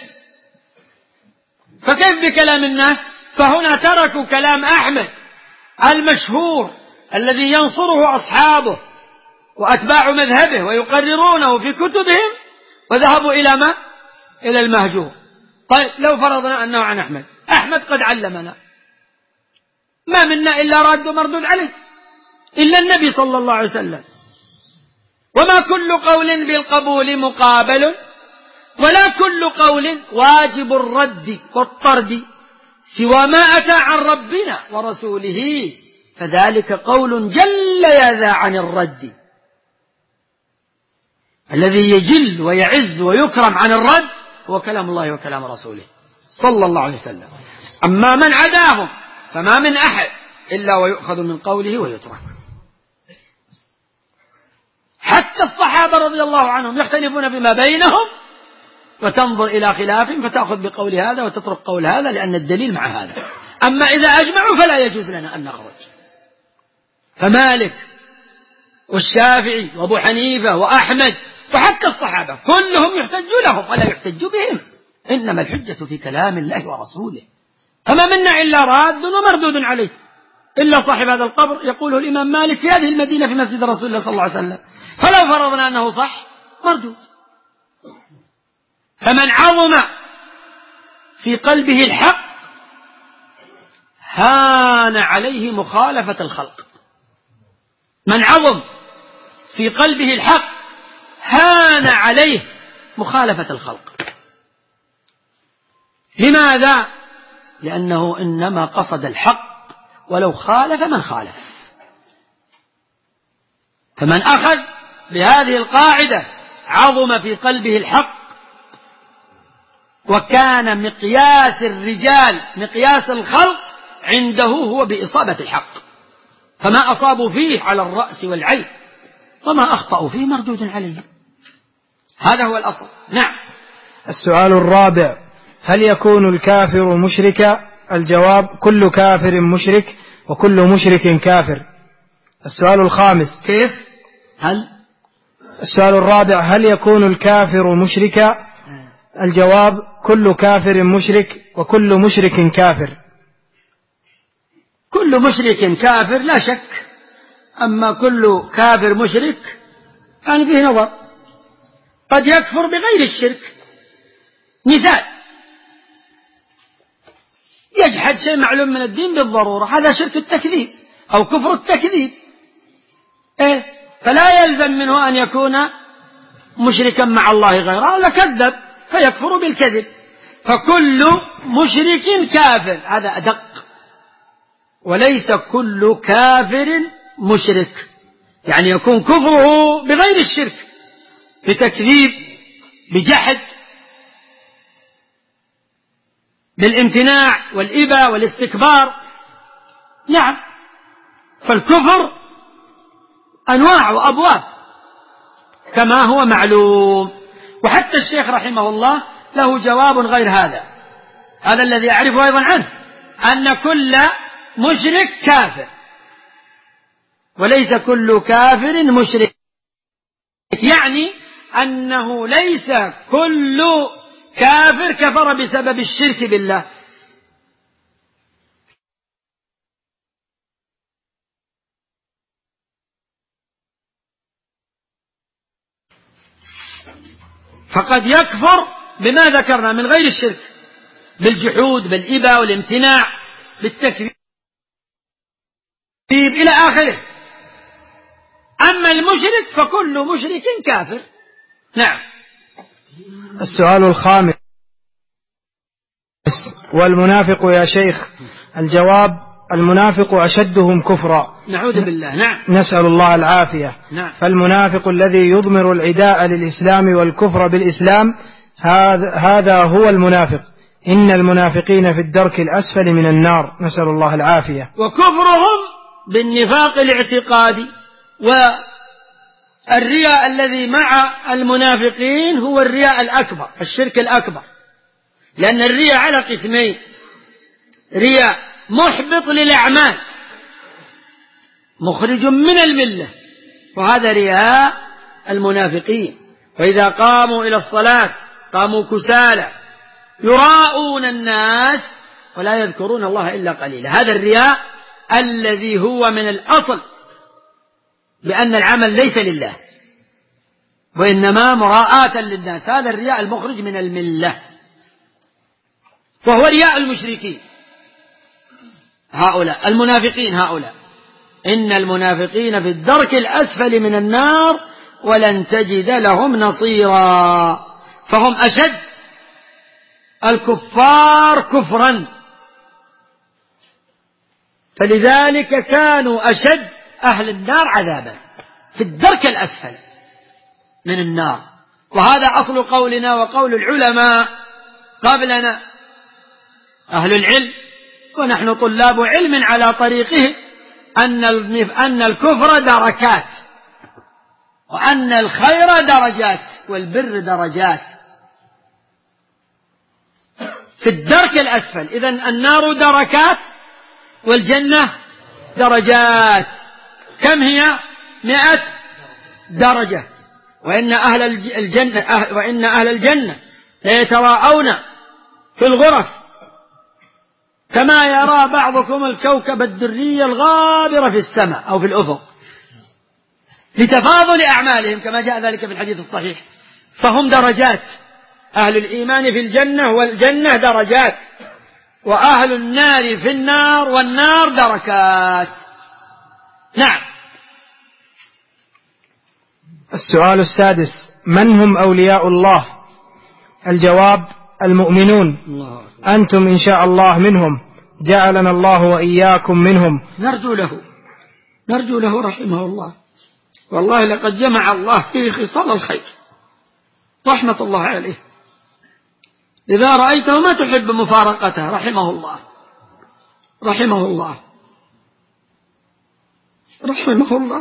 فكيف بكلام الناس؟ فهنا تركوا كلام أحمد المشهور الذي ينصره أصحابه وأتباع مذهبه ويقررونه في كتبهم، وذهبوا إلى ما؟ إلى المهجور. طيب لو فرضنا أنه عن أحمد، أحمد قد علمنا، ما منا إلا راد مردود عليه إلا النبي صلى الله عليه وسلم، وما كل قول بالقبول مقابل، ولا كل قول واجب الرد والطرد، سوى ما أتى عن ربنا ورسوله، فذلك قول جل يذا عن الرد. الذي يجل ويعز ويكرم عن الرد هو كلام الله وكلام رسوله صلى الله عليه وسلم. أما من عداهم فما من أحد إلا ويؤخذ من قوله ويترك. حتى الصحابة رضي الله عنهم يختلفون بما بينهم، وتنظر إلى خلاف فتأخذ بقول هذا وتترك قول هذا، لأن الدليل مع هذا. أما إذا أجمعوا فلا يجوز لنا أن نخرج. فمالك والشافعي وأبو حنيفة وأحمد وحتى الصحابة كلهم يحتج لهم ولا يحتج بهم، إنما الحجة في كلام الله ورسوله. فما منا إلا راد ومردود عليه، إلا صاحب هذا القبر يقوله الإمام مالك في هذه المدينة في مسجد رسول الله صلى الله عليه وسلم، فلو فرضنا أنه صح مردود. فمن عظم في قلبه الحق هان عليه مخالفة الخلق، من عظم في قلبه الحق هان عليه مخالفة الخلق. لماذا؟ لأنه إنما قصد الحق ولو خالف من خالف. فمن أخذ بهذه القاعدة عظم في قلبه الحق، وكان مقياس الرجال مقياس الخلق عنده هو بإصابة الحق، فما أصابوا فيه على الرأس والعين، وما أخطأوا فيه مردود عليهم. هذا هو الأصل. نعم. السؤال الرابع: هل يكون الكافر مشركا؟ الجواب: كل كافر مشرك، وكل مشرك كافر. السؤال الخامس: كيف؟ هل السؤال الرابع: هل يكون الكافر مشركا؟ الجواب: كل كافر مشرك، وكل مشرك كافر. كل مشرك كافر لا شك، أما كل كافر مشرك كان فيه نظر، قد يكفر بغير الشرك. مثال: يجحد شيء معلوم من الدين بالضرورة، هذا شرك التكذيب أو كفر التكذيب، إيه؟ فلا يلزم منه أن يكون مشركا مع الله غيره، لكذب فيكفر بالكذب. فكل مشرك كافر، هذا أدق، وليس كل كافر مشرك، يعني يكون كفره بغير الشرك، بتكذيب، بجحد، بالامتناع والإباء والاستكبار. نعم، فالكفر أنواع وأبواب كما هو معلوم. وحتى الشيخ رحمه الله له جواب غير هذا، هذا الذي أعرفه أيضا عنه، أن كل مشرك كافر، وليس كل كافر مشرك، يعني أنه ليس كل كافر كفر بسبب الشرك بالله، فقد يكفر بما ذكرنا من غير الشرك، بالجحود، بالإباء والامتناع، بالتكذيب إلى آخره. أما المشرك فكل مشرك كافر. نعم. السؤال الخامس: والمنافق يا شيخ؟ الجواب: المنافق أشدهم كفرا. نعوذ بالله. نعم. نسأل الله العافية. نعم. فالمنافق الذي يضمر العداء للإسلام والكفر بالإسلام، هذا, هذا هو المنافق. إن المنافقين في الدرك الأسفل من النار، نسأل الله العافية. وكفرهم بالنفاق الاعتقادي والرياء الذي مع المنافقين هو الرياء الأكبر، الشرك الأكبر، لأن الرياء على قسمين: رياء محبط للأعمال مخرج من الملة، وهذا رياء المنافقين. وإذا قاموا إلى الصلاة قاموا كسالى يراءون الناس ولا يذكرون الله إلا قليلا. هذا الرياء الذي هو من الأصل بأن العمل ليس لله وإنما مراءة للناس، هذا الرياء المخرج من الملة، وهو رياء المشركين هؤلاء المنافقين هؤلاء. إن المنافقين في الدرك الأسفل من النار ولن تجد لهم نصيرا، فهم أشد الكفار كفرا، فلذلك كانوا أشد أهل النار عذابا في الدرك الأسفل من النار. وهذا أصل قولنا وقول العلماء قبلنا أهل العلم، ونحن طلاب علم على طريقه، أن أن الكفر دركات، وأن الخير درجات، والبر درجات في الدرك الأسفل. إذن النار دركات والجنة درجات. كم هي؟ مئة درجة. وإن أهل الجنة وإن أهل الجنة ليتراءون في الغرف كما يرى بعضكم الكوكب الدري الغابر في السماء أو في الأفق، لتفاضل أعمالهم كما جاء ذلك في الحديث الصحيح. فهم درجات، أهل الإيمان في الجنة والجنة درجات، وأهل النار في النار والنار دركات. نعم. السؤال السادس: من هم أولياء الله؟ الجواب: المؤمنون. أنتم إن شاء الله منهم، جعلنا الله وإياكم منهم. نرجو له نرجو له رحمه الله، والله لقد جمع الله فيه خصال الخير رحمة الله عليه. إذا رأيته ما تحب مفارقته رحمه الله رحمه الله رحمه الله.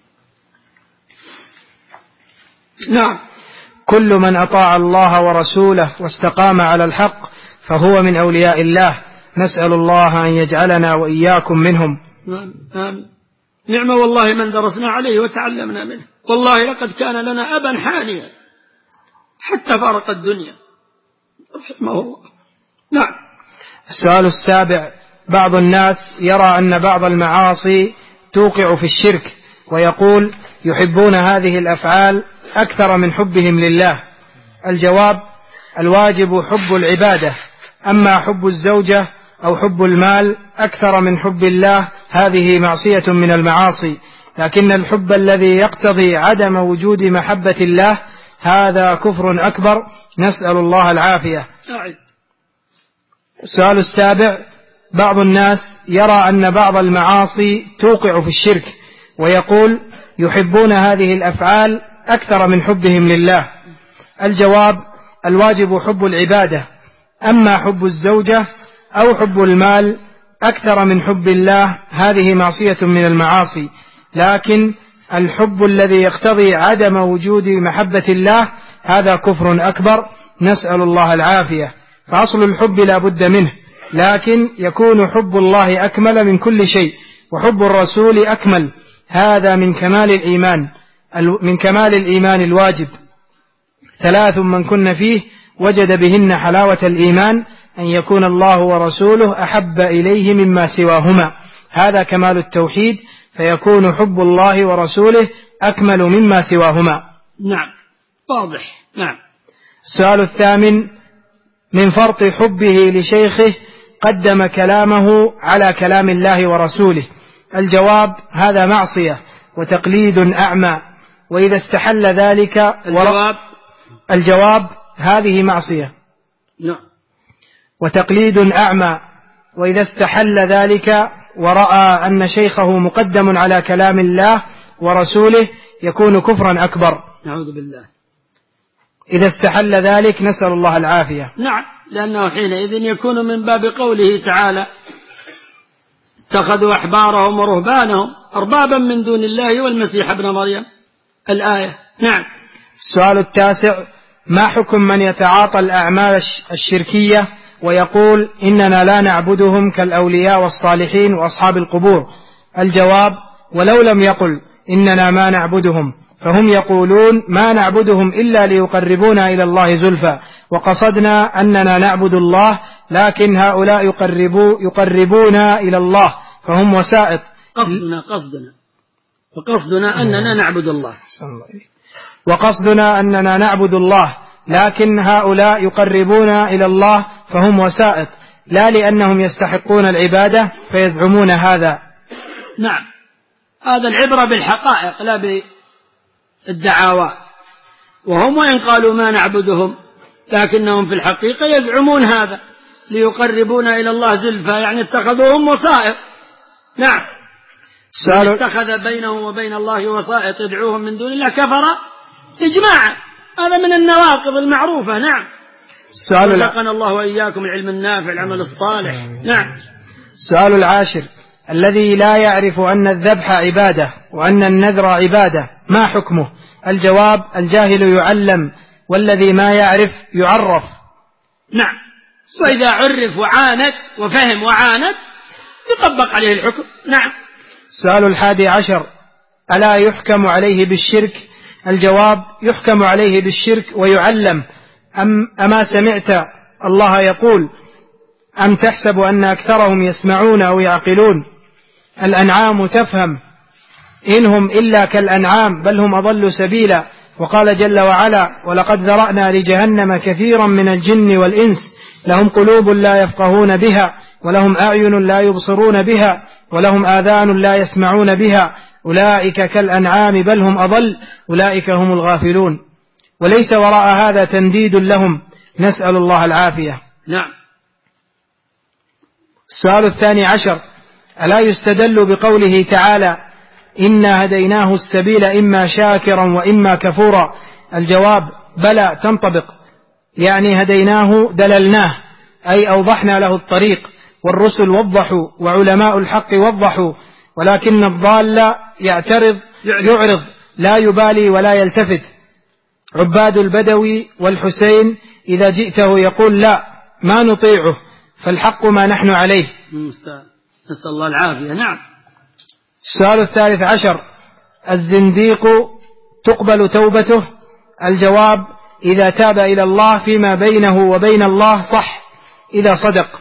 نعم. كل من أطاع الله ورسوله واستقام على الحق فهو من أولياء الله، نسأل الله أن يجعلنا وإياكم منهم. نعم. آمين. نعم والله من درسنا عليه وتعلمنا منه، والله لقد كان لنا أبا حانيا حتى فارق الدنيا رحمه الله. نعم. السؤال السابع: بعض الناس يرى أن بعض المعاصي توقع في الشرك، ويقول يحبون هذه الأفعال أكثر من حبهم لله. الجواب: الواجب حب العبادة، أما حب الزوجة أو حب المال أكثر من حب الله هذه معصية من المعاصي، لكن الحب الذي يقتضي عدم وجود محبة الله هذا كفر أكبر، نسأل الله العافية. السؤال السابع: بعض الناس يرى أن بعض المعاصي توقع في الشرك، ويقول يحبون هذه الأفعال أكثر من حبهم لله. الجواب: الواجب حب العبادة، أما حب الزوجة أو حب المال أكثر من حب الله هذه معصية من المعاصي، لكن الحب الذي يقتضي عدم وجود محبة الله هذا كفر أكبر، نسأل الله العافية. فأصل الحب لا بد منه، لكن يكون حب الله أكمل من كل شيء، وحب الرسول أكمل، هذا من كمال الإيمان من كمال الإيمان الواجب. ثلاث من كن فيه وجد بهن حلاوة الإيمان: أن يكون الله ورسوله أحب إليه مما سواهما، هذا كمال التوحيد، فيكون حب الله ورسوله أكمل مما سواهما. نعم، واضح. نعم. السؤال الثامن: من فرط حبه لشيخه قدم كلامه على كلام الله ورسوله. الجواب: هذا معصية وتقليد أعمى، وإذا استحل ذلك الجواب الجواب هذه معصية نعم وتقليد أعمى، وإذا استحل ذلك ورأى أن شيخه مقدم على كلام الله ورسوله يكون كفرا أكبر، نعوذ بالله. إذا استحل ذلك نسأل الله العافية. نعم، لأنه حينئذ يكون من باب قوله تعالى: اتخذوا أحبارهم ورهبانهم أربابا من دون الله والمسيح ابن مريم، الآية. نعم. السؤال التاسع: ما حكم من يتعاطى الأعمال الشركية ويقول إننا لا نعبدهم كالأولياء والصالحين وأصحاب القبور؟ الجواب: ولو لم يقل إننا ما نعبدهم فهم يقولون ما نعبدهم إلا ليقربونا إلى الله زلفى، وقصدنا أننا نعبد الله، لكن هؤلاء يقربو يقربونا إلى الله فهم وسائط. قصدنا قصدنا وقصدنا أننا نعبد الله وقصدنا أننا نعبد الله لكن هؤلاء يقربونا إلى الله فهم وسائط، لا لأنهم يستحقون العبادة فيزعمون هذا. نعم، هذا العبرة بالحقائق لا بالدعاوى. وهم وإن قالوا ما نعبدهم لكنهم في الحقيقة يزعمون هذا ليقربونا إلى الله زلفى، يعني اتخذوهم وسائط. نعم، من اتخذ بينهم وبين الله وسائط يدعوهم من دون الله كفر إجماعا، هذا من النواقض المعروفة. نعم. رزقنا الله وإياكم العلم النافع العمل الصالح. نعم. السؤال العاشر: الذي لا يعرف أن الذبح عبادة وأن النذر عبادة ما حكمه؟ الجواب: الجاهل يعلم، والذي ما يعرف يعرف. نعم، وإذا عرف وعاند وفهم وعاند يطبق عليه الحكم. نعم. السؤال الحادي عشر: ألا يحكم عليه بالشرك؟ الجواب: يحكم عليه بالشرك ويعلم. أم أما سمعت الله يقول: أم تحسب أن أكثرهم يسمعون أو يعقلون؟ الأنعام تفهم، إنهم إلا كالأنعام بل هم أضل سبيلا. وقال جل وعلا: ولقد ذرأنا لجهنم كثيرا من الجن والإنس لهم قلوب لا يفقهون بها ولهم أعين لا يبصرون بها ولهم آذان لا يسمعون بها أولئك كالأنعام بل هم أضل أولئك هم الغافلون. وليس وراء هذا تنديد لهم، نسأل الله العافية. نعم. السؤال الثاني عشر: ألا يستدل بقوله تعالى إنا هديناه السبيل إما شاكرا وإما كفورا؟ الجواب: بلى، تنطبق، يعني هديناه دللناه، أي أوضحنا له الطريق، والرسل وضحوا وعلماء الحق وضحوا، ولكن الضال يعترض يعرض لا يبالي ولا يلتفت. عباد البدوي والحسين إذا جئته يقول لا، ما نطيعه، فالحق ما نحن عليه. نسأل الله العافية. نعم. السؤال الثالث عشر: الزنديق تقبل توبته؟ الجواب: إذا تاب إلى الله فيما بينه وبين الله صح، إذا صدق.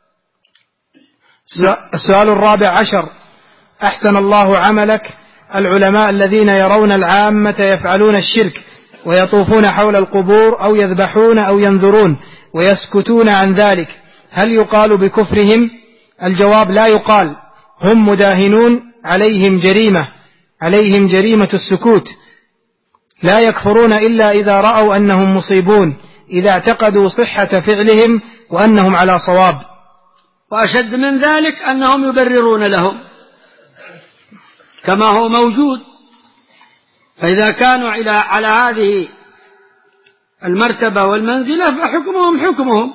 السؤال الرابع عشر: أحسن الله عملك، العلماء الذين يرون العامة يفعلون الشرك ويطوفون حول القبور أو يذبحون أو ينذرون ويسكتون عن ذلك، هل يقال بكفرهم؟ الجواب: لا يقال، هم مداهنون، عليهم جريمة عليهم جريمة السكوت، لا يكفرون إلا إذا رأوا أنهم مصيبون، إذا اعتقدوا صحة فعلهم وأنهم على صواب. وأشد من ذلك أنهم يبررون لهم كما هو موجود. فإذا كانوا على هذه المرتبة والمنزلة فحكمهم حكمهم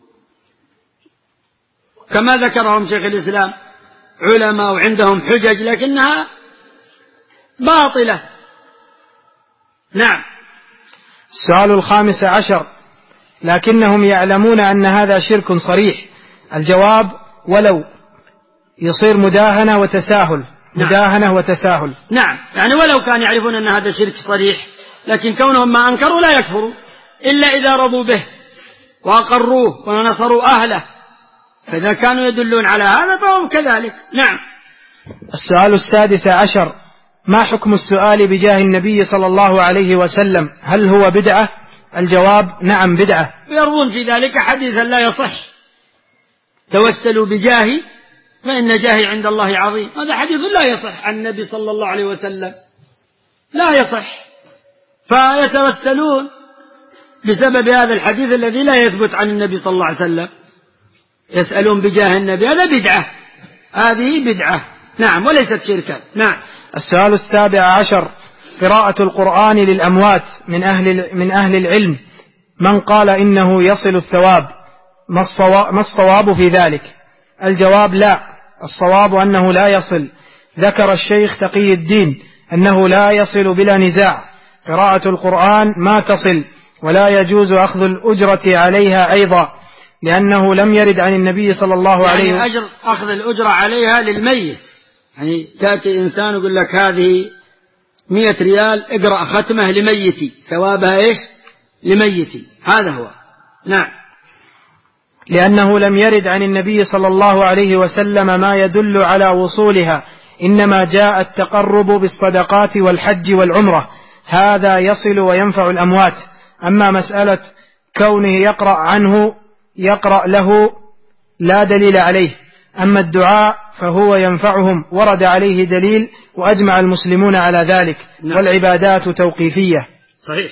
كما ذكرهم شيخ الإسلام، علماء وعندهم حجج لكنها باطلة. نعم. السؤال الخامس عشر: لكنهم يعلمون أن هذا شرك صريح. الجواب: ولو، يصير مداهنة وتساهل. نعم. مداهنة وتساهل. نعم، يعني ولو كان يعرفون أن هذا شرك صريح، لكن كونهم ما أنكروا لا يكفروا إلا إذا رضوا به وأقروه ونصروا أهله، فإذا كانوا يدلون على هذا فهم كذلك. نعم. السؤال السادس عشر: ما حكم السؤال بجاه النبي صلى الله عليه وسلم؟ هل هو بدعة؟ الجواب: نعم، بدعة. ويروون في ذلك حديثا لا يصح: توسلوا بجاهي فإن جاهي عند الله عظيم. هذا حديث لا يصح عن النبي صلى الله عليه وسلم، لا يصح، فيتوسلون بسبب هذا الحديث الذي لا يثبت عن النبي صلى الله عليه وسلم، يسألون بجاه النبي، هذا بدعة، هذه بدعة. نعم، وليست شركا. نعم. السؤال السابع عشر: قراءة القرآن للأموات من أهل, من أهل العلم، من قال إنه يصل الثواب، ما الصواب في ذلك؟ الجواب: لا، الصواب أنه لا يصل. ذكر الشيخ تقي الدين أنه لا يصل بلا نزاع، قراءة القرآن ما تصل، ولا يجوز أخذ الأجرة عليها أيضا، لأنه لم يرد عن النبي صلى الله عليه وسلم. يعني أجر أخذ الأجرة عليها للميت، يعني تأتي إنسان يقول لك هذه مئة ريال اقرأ ختمة لميتي، ثوابها إيش؟ لميتي، هذا هو. نعم. لأنه لم يرد عن النبي صلى الله عليه وسلم ما يدل على وصولها، إنما جاء التقرب بالصدقات والحج والعمرة، هذا يصل وينفع الأموات. أما مسألة كونه يقرأ عنه يقرأ له لا دليل عليه. أما الدعاء فهو ينفعهم، ورد عليه دليل وأجمع المسلمون على ذلك. نعم. والعبادات توقيفية. صحيح.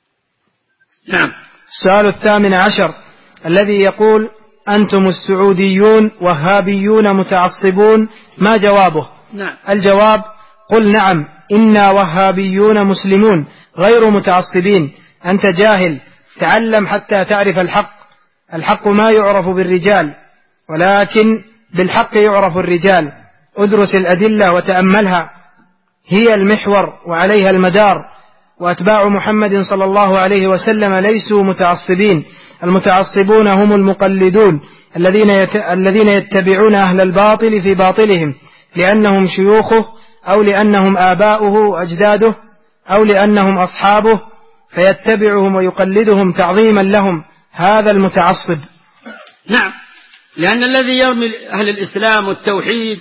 نعم. السؤال الثامن عشر: الذي يقول أنتم السعوديون وهابيون متعصبون، ما جوابه؟ نعم. الجواب: قل نعم، إنا وهابيون مسلمون غير متعصبين. أنت جاهل، تعلم حتى تعرف الحق. الحق ما يعرف بالرجال، ولكن بالحق يعرف الرجال. ادرس الأدلة وتأملها، هي المحور وعليها المدار. وأتباع محمد صلى الله عليه وسلم ليسوا متعصبين، المتعصبون هم المقلدون الذين الذين يتبعون أهل الباطل في باطلهم، لأنهم شيوخه أو لأنهم آباؤه وأجداده أو لأنهم أصحابه، فيتبعهم ويقلدهم تعظيما لهم، هذا المتعصب. نعم، لأن الذي يرمي أهل الإسلام والتوحيد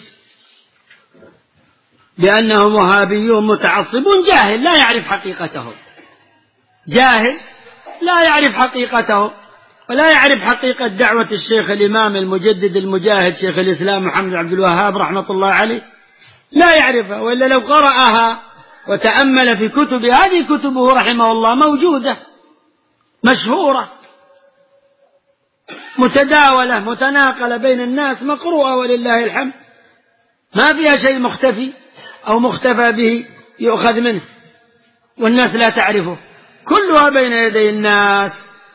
بأنهم وهابيون متعصبون جاهل لا يعرف حقيقتهم، جاهل لا يعرف حقيقتهم، ولا يعرف حقيقة دعوة الشيخ الإمام المجدد المجاهد شيخ الإسلام محمد عبد الوهاب رحمة الله عليه، لا يعرفها، وإلا لو قرأها وتأمل في كتبه، هذه كتبه رحمه الله موجودة مشهورة متداولة متناقلة بين الناس مقروءة ولله الحمد، ما فيها شيء مختفي أو مختفى به يؤخذ منه والناس لا تعرفه، كلها بين يدي الناس.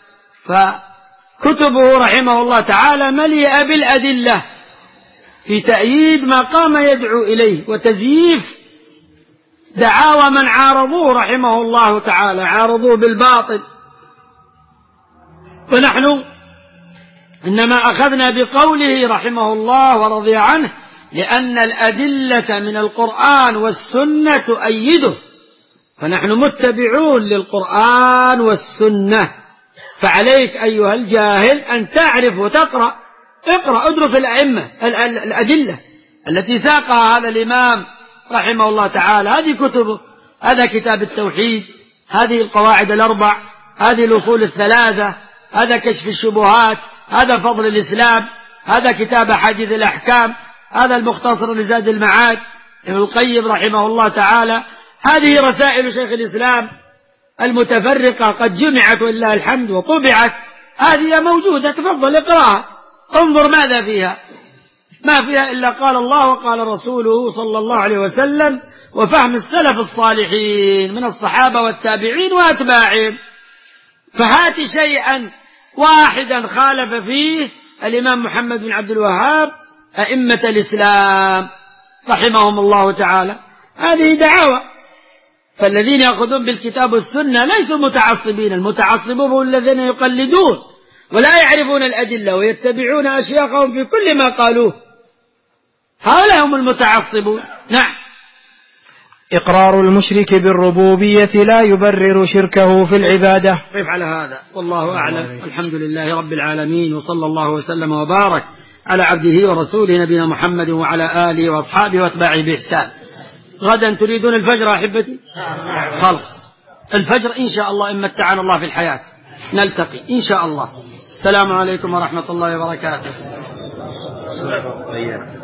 فكتبه رحمه الله تعالى مليئة بالأدلة في تأييد ما قام يدعو إليه وتزييف دعاوى من عارضوه رحمه الله تعالى، عارضوه بالباطل. ونحن إنما أخذنا بقوله رحمه الله ورضي عنه لأن الأدلة من القرآن والسنة تؤيده، فنحن متبعون للقرآن والسنة. فعليك أيها الجاهل أن تعرف وتقرأ، اقرأ ادرس الأئمة الأدلة التي ساقها هذا الإمام رحمه الله تعالى، هذه كتبه، هذا كتاب التوحيد، هذه القواعد الأربع، هذه الأصول الثلاثة، هذا كشف الشبهات، هذا فضل الإسلام، هذا كتاب حديث الأحكام، هذا المختصر لزاد المعاد ابن القيم رحمه الله تعالى، هذه رسائل شيخ الإسلام المتفرقة قد جمعت ولله الحمد وطبعت، هذه موجودة، تفضل اقرأها انظر ماذا فيها، ما فيها إلا قال الله وقال رسوله صلى الله عليه وسلم وفهم السلف الصالحين من الصحابة والتابعين وأتباعهم. فهات شيئا واحدا خالف فيه الإمام محمد بن عبد الوهاب أئمة الإسلام رحمهم الله تعالى، هذه دعاوى. فالذين يأخذون بالكتاب والسنة ليسوا متعصبين، المتعصبون هم الذين يقلدون ولا يعرفون الأدلة ويتبعون أشياخهم في كل ما قالوه، هؤلاء هم المتعصبون. نعم. إقرار المشرك بالربوبية لا يبرر شركه في العبادة. قف على هذا والله أعلم. الحمد لله رب العالمين، وصلى الله وسلم وبارك على عبده ورسوله نبينا محمد وعلى آله وأصحابه وأتباعه بإحسان. غدا تريدون الفجر أحبتي؟ خلص الفجر إن شاء الله إن متعنا الله في الحياة نلتقي إن شاء الله. السلام عليكم ورحمة الله وبركاته.